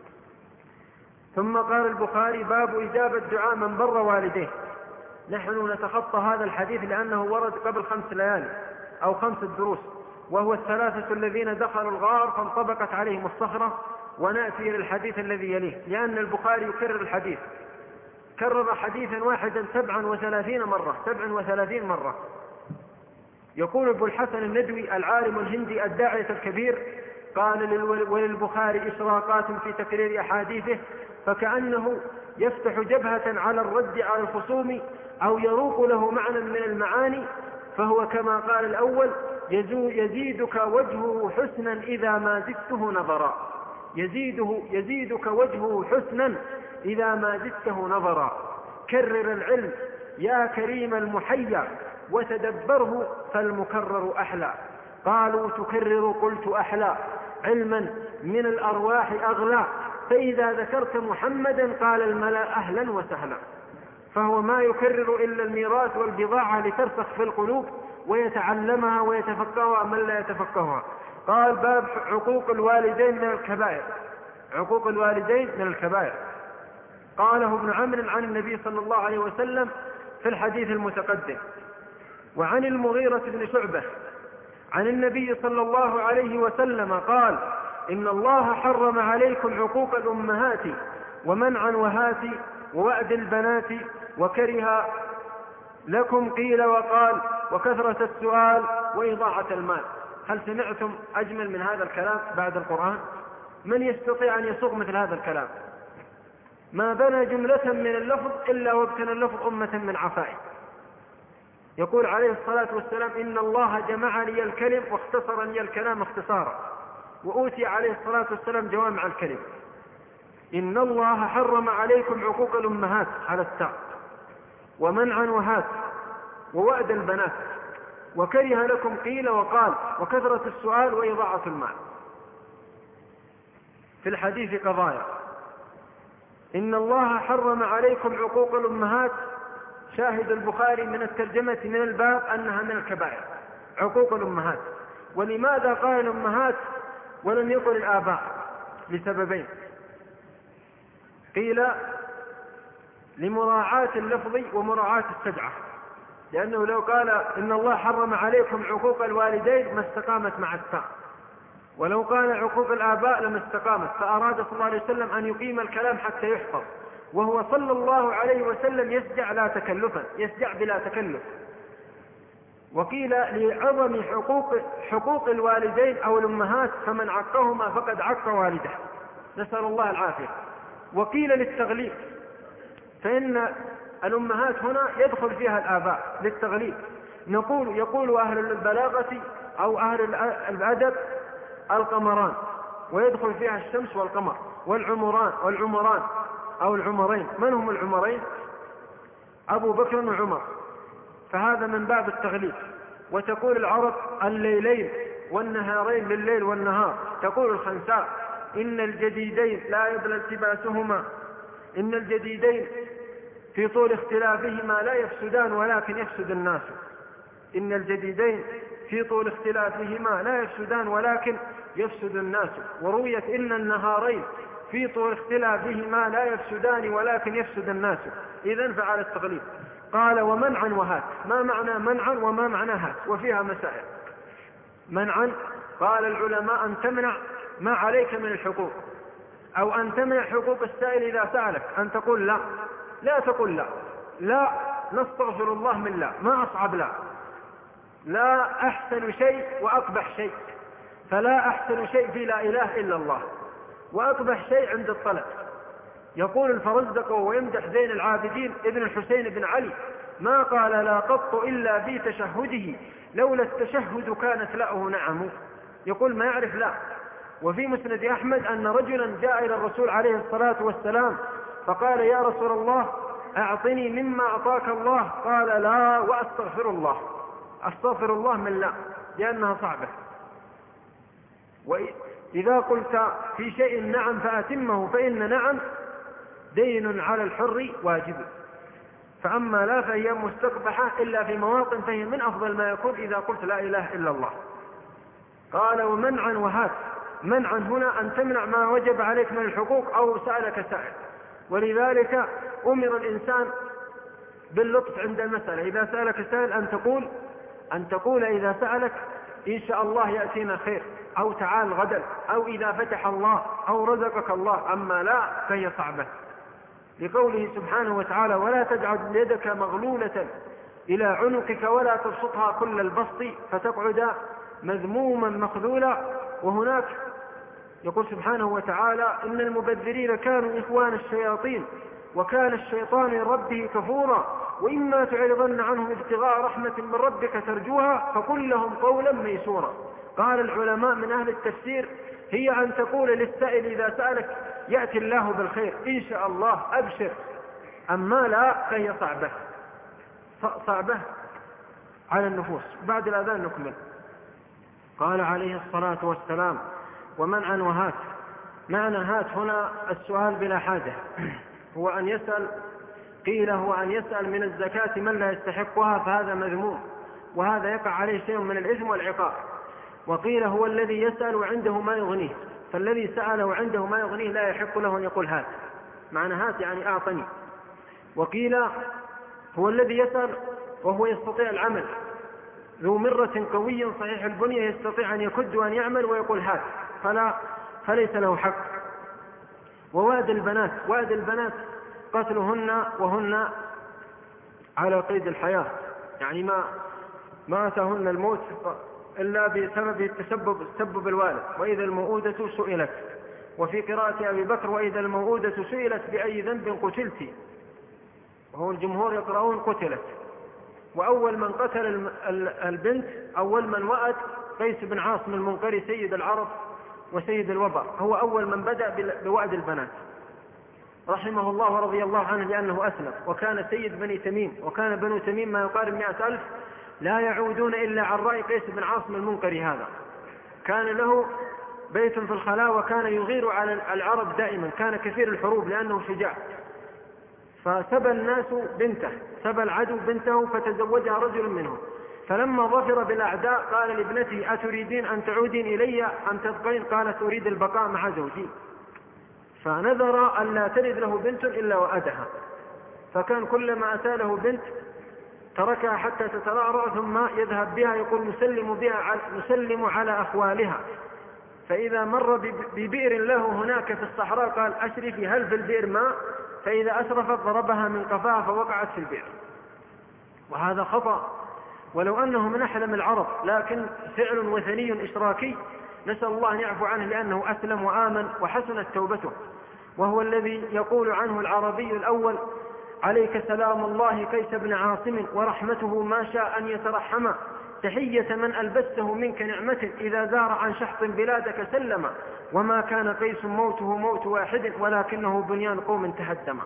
ثم قال البخاري باب إجابة دعاء من بر والديه. نحن نتخطى هذا الحديث لأنه ورد قبل خمس ليالي أو خمس دروس، وهو الثلاثة الذين دخلوا الغار فانطبقت عليهم الصخرة. ونأتي إلى الحديث الذي يليه، لأن البخاري يكرر الحديث، كرر حديثا واحدا سبعا وثلاثين مرة سبعا وثلاثين مرة. يقول ابو الحسن الندوي العالم الهندي الداعية الكبير قال وللبخاري إشراقات في تكرير أحاديثه، فكأنه يفتح جبهة على الرد على الخصوم أو يروق له معنى من المعاني. فهو كما قال الأول يزيدك وجهه حسنا إذا ما زدته نظرا، يزيده يزيدك وجهه حسنا إذا ما زدته نظرا. كرر العلم يا كريم المحيا وتدبره فالمكرر أحلى. قالوا تكرر قلت أحلى، علما من الأرواح أغلى، فإذا ذكرت محمدا قال الملأ أهلا وسهلا. فهو ما يكرر إلا الميراث والبضاعة لترسخ في القلوب ويتعلمها ويتفقهها من لا يتفقهها. قال باب عقوق الوالدين من الكبائر. عقوق الوالدين من الكبائر قاله ابن عمرو عن النبي صلى الله عليه وسلم في الحديث المتقدم. وعن المغيرة بن شعبة عن النبي صلى الله عليه وسلم قال إن الله حرم عليكم عقوق الأمهات ومنع وهات ووأد البنات وكره لكم قيل وقال وكثرة السؤال وإضاعة المال. هل سمعتم أجمل من هذا الكلام بعد القرآن؟ من يستطيع أن يصوغ مثل هذا الكلام؟ ما بنى جملة من اللفظ إلا وابتنى اللفظ أمة من عفائه. يقول عليه الصلاة والسلام: إن الله جمع لي الكلم واختصر لي الكلام اختصارا. وأوتي عليه الصلاة والسلام جوامع الكلم. إن الله حرم عليكم عقوق الأمهات على التاء، ومنعا وهات، ووأد البنات، وكره لكم قيل وقال، وكثرة السؤال، وإضاعة المال. في الحديث قضايا. إن الله حرم عليكم عقوق الأمهات، شاهد البخاري من الترجمة من الباب أنها من الكبائر، عقوق الأمهات. ولماذا قال الأمهات ولم يقل الآباء؟ لسببين: قيل لمراعاة اللفظ ومراعاة السجعة، لأنه لو قال إن الله حرم عليكم عقوق الوالدين ما استقامت مع التاء، ولو قال عقوق الآباء لما استقامت، فأراد صلى الله عليه وسلم أن يقيم الكلام حتى يحفظ، وهو صلى الله عليه وسلم يسجع لا تكلفا، يسجع بلا تكلف. وقيل لعظم حقوق حقوق الوالدين أو الأمهات، فمن عقهما فقد عق والده، نسأل الله العافية. وقيل للتغليب، فإن الأمهات هنا يدخل فيها الآباء للتغليب. نقول يقول أهل البلاغة أو أهل الأدب القمران، ويدخل فيها الشمس والقمر، والعمران والعمران أو العمرين. من هم العمرين؟ أبو بكر وعمر، فهذا من باب التغليب. وتقول العرب الليلين والنهارين، لليل والنهار. تقول الخنساء: إن الجديدين لا يبلى التباسهما، إن الجديدين في طول اختلافهما لا يفسدان ولكن يفسد الناس. إن الجديدين في طول اختلافهما لا يفسدان ولكن يفسد الناس. ورويت: إن النهارين في طول اختلافهما لا يفسدان ولكن يفسد الناس. إذن فعل التغليب. قال: ومنعا وهات. ما معنى منعا وما معنى هات؟ وفيها مسائل. منعا قال العلماء أن تمنع ما عليك من الحقوق، أو أن تمنع حقوق السائل إذا سألك، أن تقول لا، لا تقول لا، لا نستغفر الله من لا، ما أصعب لا، لا أحسن شيء وأقبح شيء، فلا أحسن شيء في لا إله إلا الله، وأقبح شيء عند الطلب. يقول الفرزدق ويمدح زين العابدين ابن الحسين بن علي: ما قال لا قط إلا في تشهده، لولا التشهد كانت لاؤه نعم. يقول ما يعرف لا. وفي مسند أحمد أن رجلا جاء إلى الرسول عليه الصلاة والسلام فقال: يا رسول الله أعطني مما أعطاك الله. قال: لا وأستغفر الله. أستغفر الله من لا، لأنها صعبة. وإذا قلت في شيء نعم فأتمه، فإن نعم دين على الحر واجب، فأما لا فهي مستقبحة إلا في مواطن، فهي من أفضل ما يكون إذا قلت لا إله إلا الله. قال: ومنعا وهات. منعا هنا أن تمنع ما وجب عليك من الحقوق أو سألك سائل، ولذلك أمر الإنسان باللطف عند المسألة. إذا سألك سائل أن تقول أن تقول إذا سألك إن شاء الله يأتينا خير، أو تعال غدا، أو إذا فتح الله، أو رزقك الله. أما لا فهي صعبة، لقوله سبحانه وتعالى: ولا تجعل يدك مغلولة إلى عنقك ولا تبسطها كل البسط فتقعد مذموما مخذولا. وهناك يقول سبحانه وتعالى: إن المبذرين كانوا إخوان الشياطين وكان الشيطان لربه كفورا، وإما تعرضن عنهم ابتغاء رحمة من ربك ترجوها فقل لهم قولا ميسورا. قال العلماء من أهل التفسير: هي أن تقول للسائل إذا سألك يأتي الله بالخير إن شاء الله أبشر. أما لا فهي صعبة صعبة على النفوس. بعد الأذان نكمل. قال عليه الصلاة والسلام: ومنعا وهات. معنى هات هنا السؤال بلا حاجة، هو أن يسأل. قيل هو أن يسأل من الزكاة من لا يستحقها، فهذا مذموم، وهذا يقع عليه شيء من الإثم والعقاب. وقيل هو الذي يسأل وعنده ما يغنيه، فالذي سأل وعنده ما يغنيه لا يحق له أن يقول هات. معنى هات يعني أعطني. وقيل هو الذي يسأل وهو يستطيع العمل، ذو مرة قوي صحيح البنية يستطيع أن يكد وأن يعمل ويقول هات، فلا فليس له حق. وواد البنات، واد البنات قتلهن وهن على قيد الحياة، يعني ما ما أتاهن الموت إلا بسبب التسبب تسبب الوالد. وإذا الموءودة سئلت. وفي قراءة أبي بكر: وإذا الموءودة سئلت بأي ذنب قتلت، وهو الجمهور يقرؤون قتلت. وأول من قتل البنت أول من وأت قيس بن عاصم المنقري سيد العرب وسيد الوبر، هو أول من بدأ بوأد البنات رحمه الله ورضي الله عنه لأنه أسلم، وكان سيد بني تميم، وكان بنو تميم ما يقارب مئة ألف لا يعودون إلا عن رأي قيس بن عاصم المنقري هذا. كان له بيت في الخلاء وكان يغير على العرب دائما، كان كثير الحروب لأنه شجاع. فسبى الناس بنته، سبى العدو بنته فتزوجها رجل منهم، فلما ظفر بالأعداء قال لابنته أتريدين أن تعودين إلي أم تبقين؟ قالت أريد البقاء مع زوجي، فنذر أن لا تلد له بنت إلا وأدها، فكان كلما أتى له بنت تركها حتى تترعرع ثم يذهب بها يقول نسلم, بها نسلم على أخوالها، فإذا مر ببئر له هناك في الصحراء قال أشرفي هل في البئر ماء؟ فإذا أشرفت ضربها من قفاها فوقعت في البئر. وهذا خطأ، ولو أنه من أحلم العرب، لكن فعل وثني إشراكي، نسأل الله أن يعفو عنه لأنه أسلم وآمن وحسنت توبته. وهو الذي يقول عنه العربي الأول عليك سلام الله قيس بن عاصم ورحمته ما شاء أن يترحم، تحية من ألبسته منك نعمة إذا زار عن شحط بلادك سلم، وما كان قيس موته موت واحد ولكنه بنيان قوم تهدم.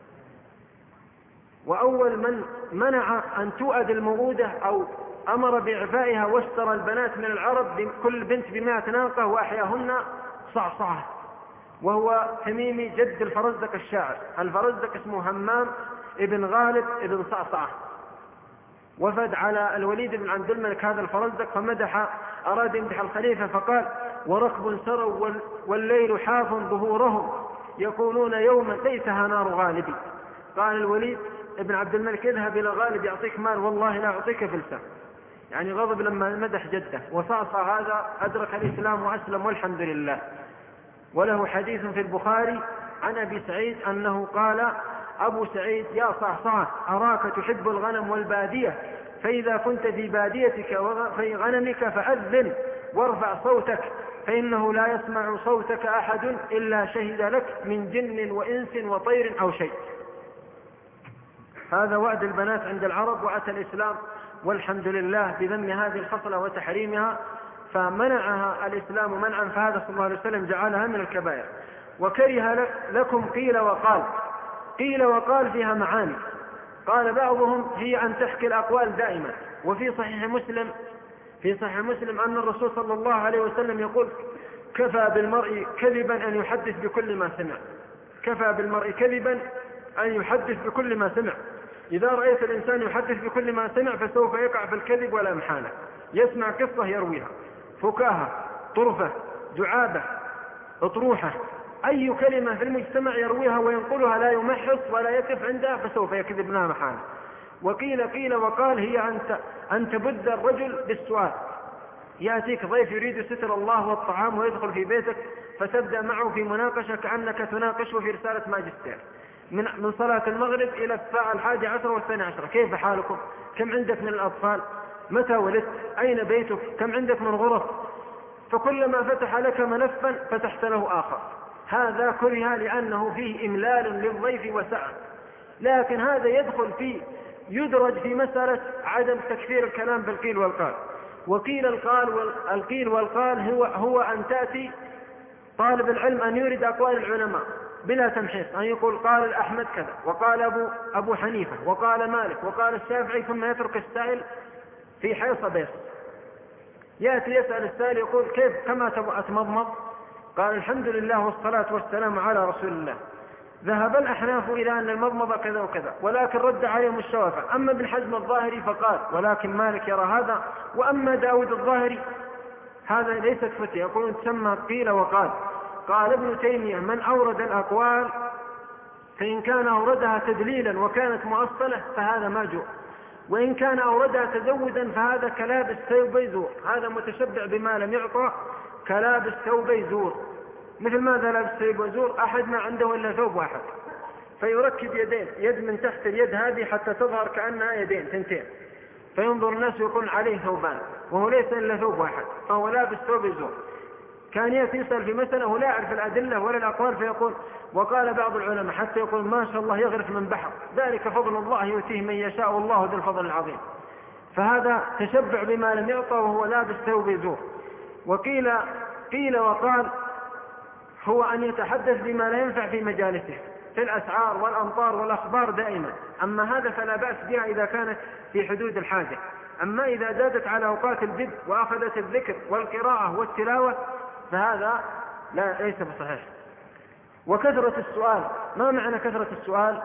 وأول من منع أن تؤد الموءودة أو أمر بإعفائها واشترى البنات من العرب كل بنت بمائة ناقة وأحياهن صعصعة، وهو تميمي جد الفرزدق الشاعر. الفرزدق اسمه همام ابن غالب ابن صعصعة، وفد على الوليد بن عبد الملك هذا الفرزدق فمدح، أراد يمدح الخليفة فقال وركب سروا والليل حاف ظهورهم يقولون يوما ليتها نار غالبي. قال الوليد ابن عبد الملك اذهب إلى غالب يعطيك مال والله لا أعطيك فلسة، يعني غضب لما مدح جده. وصعصع هذا أدرك الإسلام وأسلم والحمد لله. وله حديث في البخاري عن أبي سعيد أنه قال أبو سعيد يا صعصعة أراك تحب الغنم والبادية، فإذا كنت في باديتك وفي غنمك فأذن وارفع صوتك، فإنه لا يسمع صوتك أحد إلا شهد لك من جن وإنس وطير أو شيء. هذا وعد البنات عند العرب، وأتى الإسلام والحمد لله بذم هذه الخصلة وتحريمها، فمنعها الإسلام منعا، فهذا صلى الله عليه وسلم جعلها من الكبائر. وكره لكم قيل وقال. قيل وقال فيها معاني، قال بعضهم هي أن تحكي الأقوال دائما. وفي صحيح مسلم في صحيح مسلم أن الرسول صلى الله عليه وسلم يقول كفى بالمرء كذبا أن يحدث بكل ما سمع. كفى بالمرء كذبا أن يحدث بكل ما سمع. إذا رأيت الإنسان يحدث بكل ما سمع فسوف يقع في الكذب ولا محالة. يسمع قصة يرويها، فكاهة، طرفة، دعابة، أطروحة، أي كلمة في المجتمع يرويها وينقلها لا يمحص ولا يقف عندها فسوف يكذب لا محالة. وقيل قيل وقال هي أنت أن تبد الرجل بالسؤال، يأتيك ضيف يريد ستر الله والطعام ويدخل في بيتك فتبدأ معه في مناقشة كأنك تناقشه في رسالة ماجستير، من من صلاة المغرب إلى الساعة الحادي عشر والثاني عشر، كيف حالكم؟ كم عندك من الأطفال؟ متى ولدت؟ أين بيتك؟ كم عندك من غرف؟ فكلما فتح لك ملفا فتحت له آخر. هذا كره لأنه فيه إملال للضيف وسعة. لكن هذا يدخل في يدرج في مسألة عدم تكثير الكلام بالقيل والقال. وقيل القال والقيل والقال هو هو أن تأتي طالب العلم أن يريد أقوال العلماء بلا تمحيص، أن يقول قال الأحمد كذا، وقال أبو, أبو حنيفة، وقال مالك، وقال الشافعي، ثم يترك السائل في حيص بيص. يأتي يسأل السائل يقول كيف كما أتمضمض؟ قال الحمد لله والصلاة والسلام على رسول الله. ذهب الأحناف إلى أن المضمضة كذا وكذا، ولكن رد عليهم الشوافع. أما ابن حزم الظاهري فقال ولكن مالك يرى هذا، وأما داود الظاهري هذا ليست فتي، يقولون تسمى قيل وقال. قال ابن تيمية من أورد الأقوال فإن كان أوردها تدليلا وكانت مؤصلة فهذا ماجور، وإن كان أوردها تزودا فهذا كلابس ثوب يزور. هذا متشبع بما لم يعطى كلابس ثوب يزور. مثل ماذا لابس ثوب يزور؟ أحد ما عنده إلا ثوب واحد فيركب يدين، يد من تحت اليد هذه حتى تظهر كأنها يدين ثنتين، فينظر الناس يقول عليه ثوبان وهو ليس إلا ثوب واحد، فهو لابس ثوب يزور. كان يأتي يسأل في مسألة ولا يعرف الأدلة ولا الأقوال فيقول وقال بعض العلماء، حتى يقول ما شاء الله يغرف من بحر، ذلك فضل الله يؤتيه من يشاء والله ذو الفضل العظيم. فهذا تشبع بما لم يعطى وهو لابس ثوب زور. وقيل قيل وقال هو أن يتحدث بما لا ينفع في مجالسه في الأسعار والأمطار والأخبار دائما. أما هذا فلا بأس بها إذا كانت في حدود الحاجة. أما إذا زادت على أوقات الجد وأخذت الذكر والقراءة والتلاوة فهذا لا ليس بصحيح. وكثرة السؤال، ما معنى كثرة السؤال؟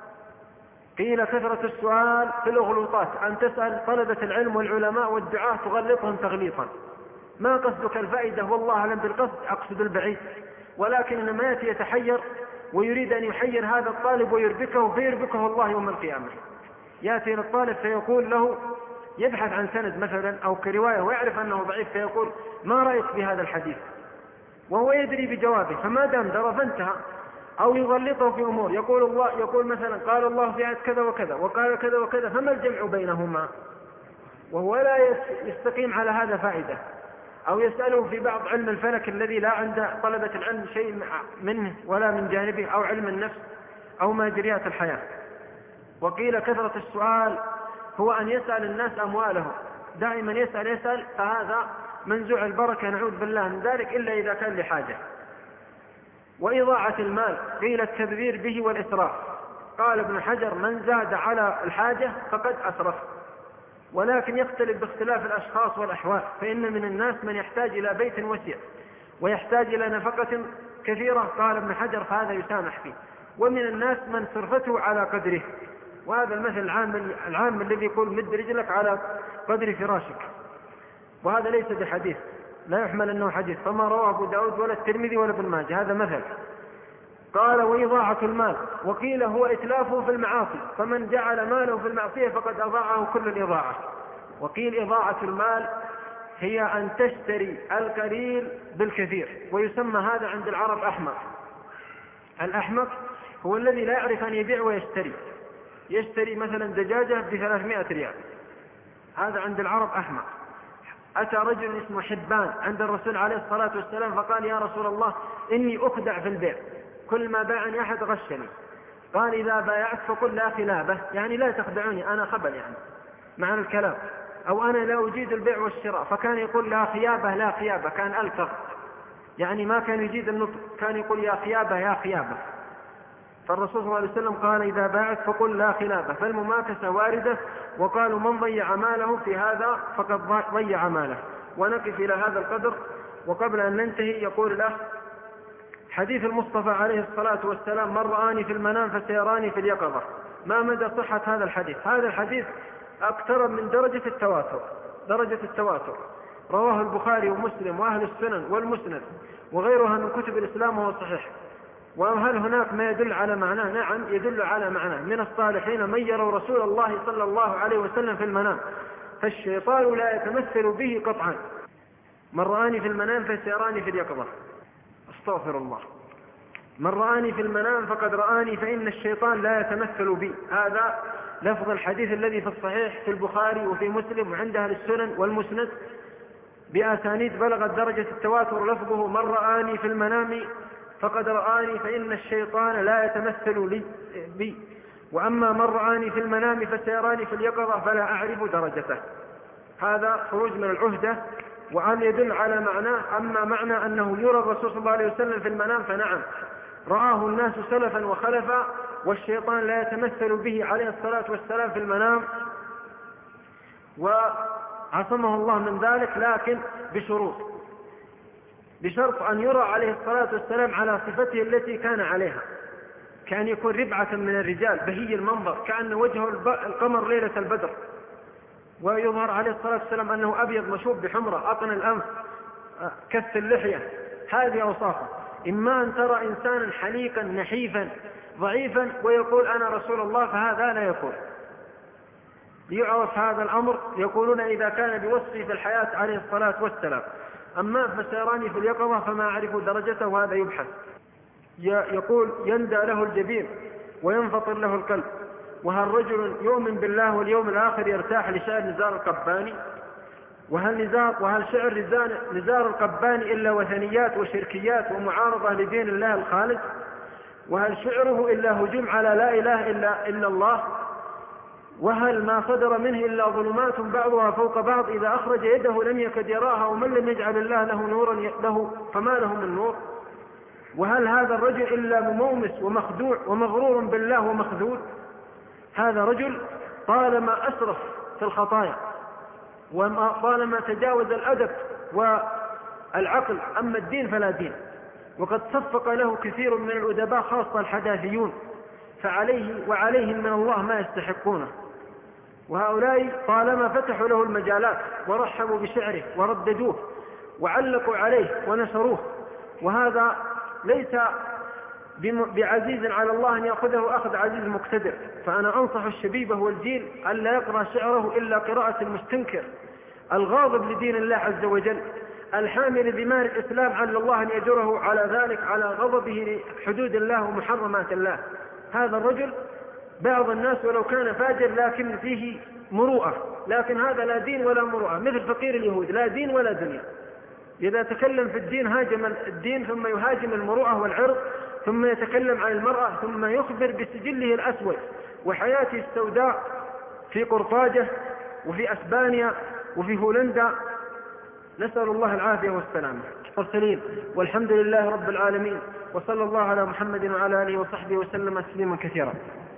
قيل كثرة السؤال في الأغلوطات، أن تسأل طلبة العلم والعلماء والدعاة تغلطهم تغليطا. ما قصدك الفائدة؟ والله أعلم بالقصد، أقصد البعيد، ولكن إنما يأتي يتحير ويريد أن يحير هذا الطالب ويربكه فيربكه الله يوم القيامة. يأتي للطالب فيقول له، يبحث عن سند مثلا أو كرواية ويعرف أنه ضعيف فيقول ما رأيك بهذا الحديث وهو يدري بجوابه، فما دام درى فانتهى. أو يغلطه في أمور، يقول الله يقول مثلا قال الله في آية كذا وكذا وقال كذا وكذا، فما الجمع بينهما؟ وهو لا يستقيم على هذا فائدة. أو يسأله في بعض علم الفلك الذي لا عند طلبة العلم شيء منه ولا من جانبه، أو علم النفس أو ماجريات الحياة. وقيل كثرة السؤال هو أن يسأل الناس أموالهم، دائما يسأل يسأل فهذا منزوع البركة، نعوذ بالله من ذلك، إلا إذا كان لحاجة. وإضاعة المال، قيل التبذير به والإسراف. قال ابن حجر من زاد على الحاجة فقد أسرف، ولكن يختلف باختلاف الأشخاص والأحوال، فإن من الناس من يحتاج إلى بيت وسيع ويحتاج إلى نفقة كثيرة، قال ابن حجر فهذا يسامح فيه. ومن الناس من صرفته على قدره، وهذا المثل العام, العام الذي يقول مد رجلك على قدر فراشك، وهذا ليس بحديث، لا يحمل أنه حديث، فما رواه أبو داود ولا الترمذي ولا ابن ماجه، هذا مثل. قال وإضاعة المال، وقيل هو إتلافه في المعاصي، فمن جعل ماله في المعصية فقد أضاعه كل الإضاعة. وقيل إضاعة المال هي أن تشتري القليل بالكثير، ويسمى هذا عند العرب أحمق. الأحمق هو الذي لا يعرف أن يبيع ويشتري، يشتري مثلا دجاجة بثلاثمائة ريال، هذا عند العرب أحمق. أتى رجل اسمه حبان عند الرسول عليه الصلاة والسلام فقال يا رسول الله إني أخدع في البيع، كل ما باعني أحد غشني. قال إذا بايعت فقل لا خلابة، يعني لا تخدعوني أنا خبل، يعني معنى الكلام، أو أنا لا أجيد البيع والشراء، فكان يقول لا خيابة لا خيابة، كان ألفظ، يعني ما كان يجيد النطق، كان يقول يا خيابة يا خيابة. فالرسول صلى الله عليه وسلم قال إذا باعت فقل لا خلابة، فالمماكسة واردة. وقالوا من ضيع ماله في هذا فقد ضيع ماله. ونقف إلى هذا القدر. وقبل أن ننتهي يقول الأخ حديث المصطفى عليه الصلاة والسلام من رآني في المنام فسيراني في اليقظة، ما مدى صحة هذا الحديث؟ هذا الحديث أقترب من درجة التواتر، درجة التواتر، رواه البخاري ومسلم وأهل السنن والمسند وغيرها من كتب الإسلام وهو صحيح. وهل هناك ما يدل على معناه؟ نعم يدل على معناه. من الصالحين من يروا رسول الله صلى الله عليه وسلم في المنام فالشيطان لا يتمثل به قطعا. من رآني في المنام فسيراني في اليقظة، استغفر الله، من رآني في المنام فقد رآني فإن الشيطان لا يتمثل بي. هذا لفظ الحديث الذي في الصحيح في البخاري وفي مسلم وعند أهل السنن والمسند بأسانيد بلغت درجة التواتر، لفظه من رآني في المنام فقد رآني فإن الشيطان لا يتمثل لي بي، وأما من رآني في المنام فسيراني في اليقظة فلا أعرف درجته. هذا خروج من العهدة، وأن يدل على معناه. أما معنى أنه يرى الرسول صلى الله عليه وسلم في المنام فنعم، رآه الناس سلفا وخلفا، والشيطان لا يتمثل به عليه الصلاة والسلام في المنام، وعصمه الله من ذلك، لكن بشروط، بشرط أن يرى عليه الصلاة والسلام على صفته التي كان عليها، كان يكون ربعة من الرجال بهي المنظر، كأن وجهه القمر ليلة البدر، ويظهر عليه الصلاة والسلام أنه أبيض مشوب بحمرة، أطن الأنف، كث اللحية. هذه أوصافه. إما أن ترى إنسانا حليقا نحيفا ضعيفا ويقول أنا رسول الله، فهذا لا يكون. ليعرف هذا الأمر يقولون إذا كان بوصفه في الحياة عليه الصلاة والسلام. أما فسيراني في اليقظة فما أعرف درجته، وهذا يبحث. يقول يندى له الجبين وينفطر له القلب، وهل رجل يؤمن بالله واليوم الآخر يرتاح لشعر نزار القباني؟ وهل نزار وهل شعر نزار القباني إلا وثنيات وشركيات ومعارضة لدين الله الخالد؟ وهل شعره إلا هجوم على لا إله إلا, إلا الله؟ وهل ما صدر منه إلا ظلمات بعضها فوق بعض، إذا أخرج يده لم يكد يراها، ومن لم يجعل الله له نورا له فما له من نور. وهل هذا الرجل إلا ممومس ومخدوع ومغرور بالله ومخذول؟ هذا رجل طالما أسرف في الخطايا، وطالما تجاوز الأدب والعقل، أما الدين فلا دين، وقد صفق له كثير من الأدباء خاصة الحداثيون، فعليه وعليهم من الله ما يستحقونه. وهؤلاء طالما فتحوا له المجالات ورحبوا بشعره ورددوه وعلقوا عليه ونشروه، وهذا ليس بعزيز على الله أن يأخذه أخذ عزيز مقتدر. فأنا أنصح الشبيبة والجيل ألا يقرأ شعره إلا قراءة المستنكر الغاضب لدين الله عز وجل، الحامل ذمار الإسلام، على الله أن يجره على ذلك، على غضبه لحدود الله ومحرمات الله. هذا الرجل بعض الناس ولو كان فاجر لكن فيه مروءة، لكن هذا لا دين ولا مروءة، مثل فقير اليهود لا دين ولا دنيا. إذا تكلم في الدين هاجم الدين، ثم يهاجم المروءة والعرض، ثم يتكلم عن المرأة، ثم يخبر بسجله الأسود وحياته السوداء في قرطاجة وفي أسبانيا وفي هولندا، نسأل الله العافية والسلامة. والسليم، والحمد لله رب العالمين، وصلى الله على محمد وعلى آله وصحبه وسلم تسليما كثيرا.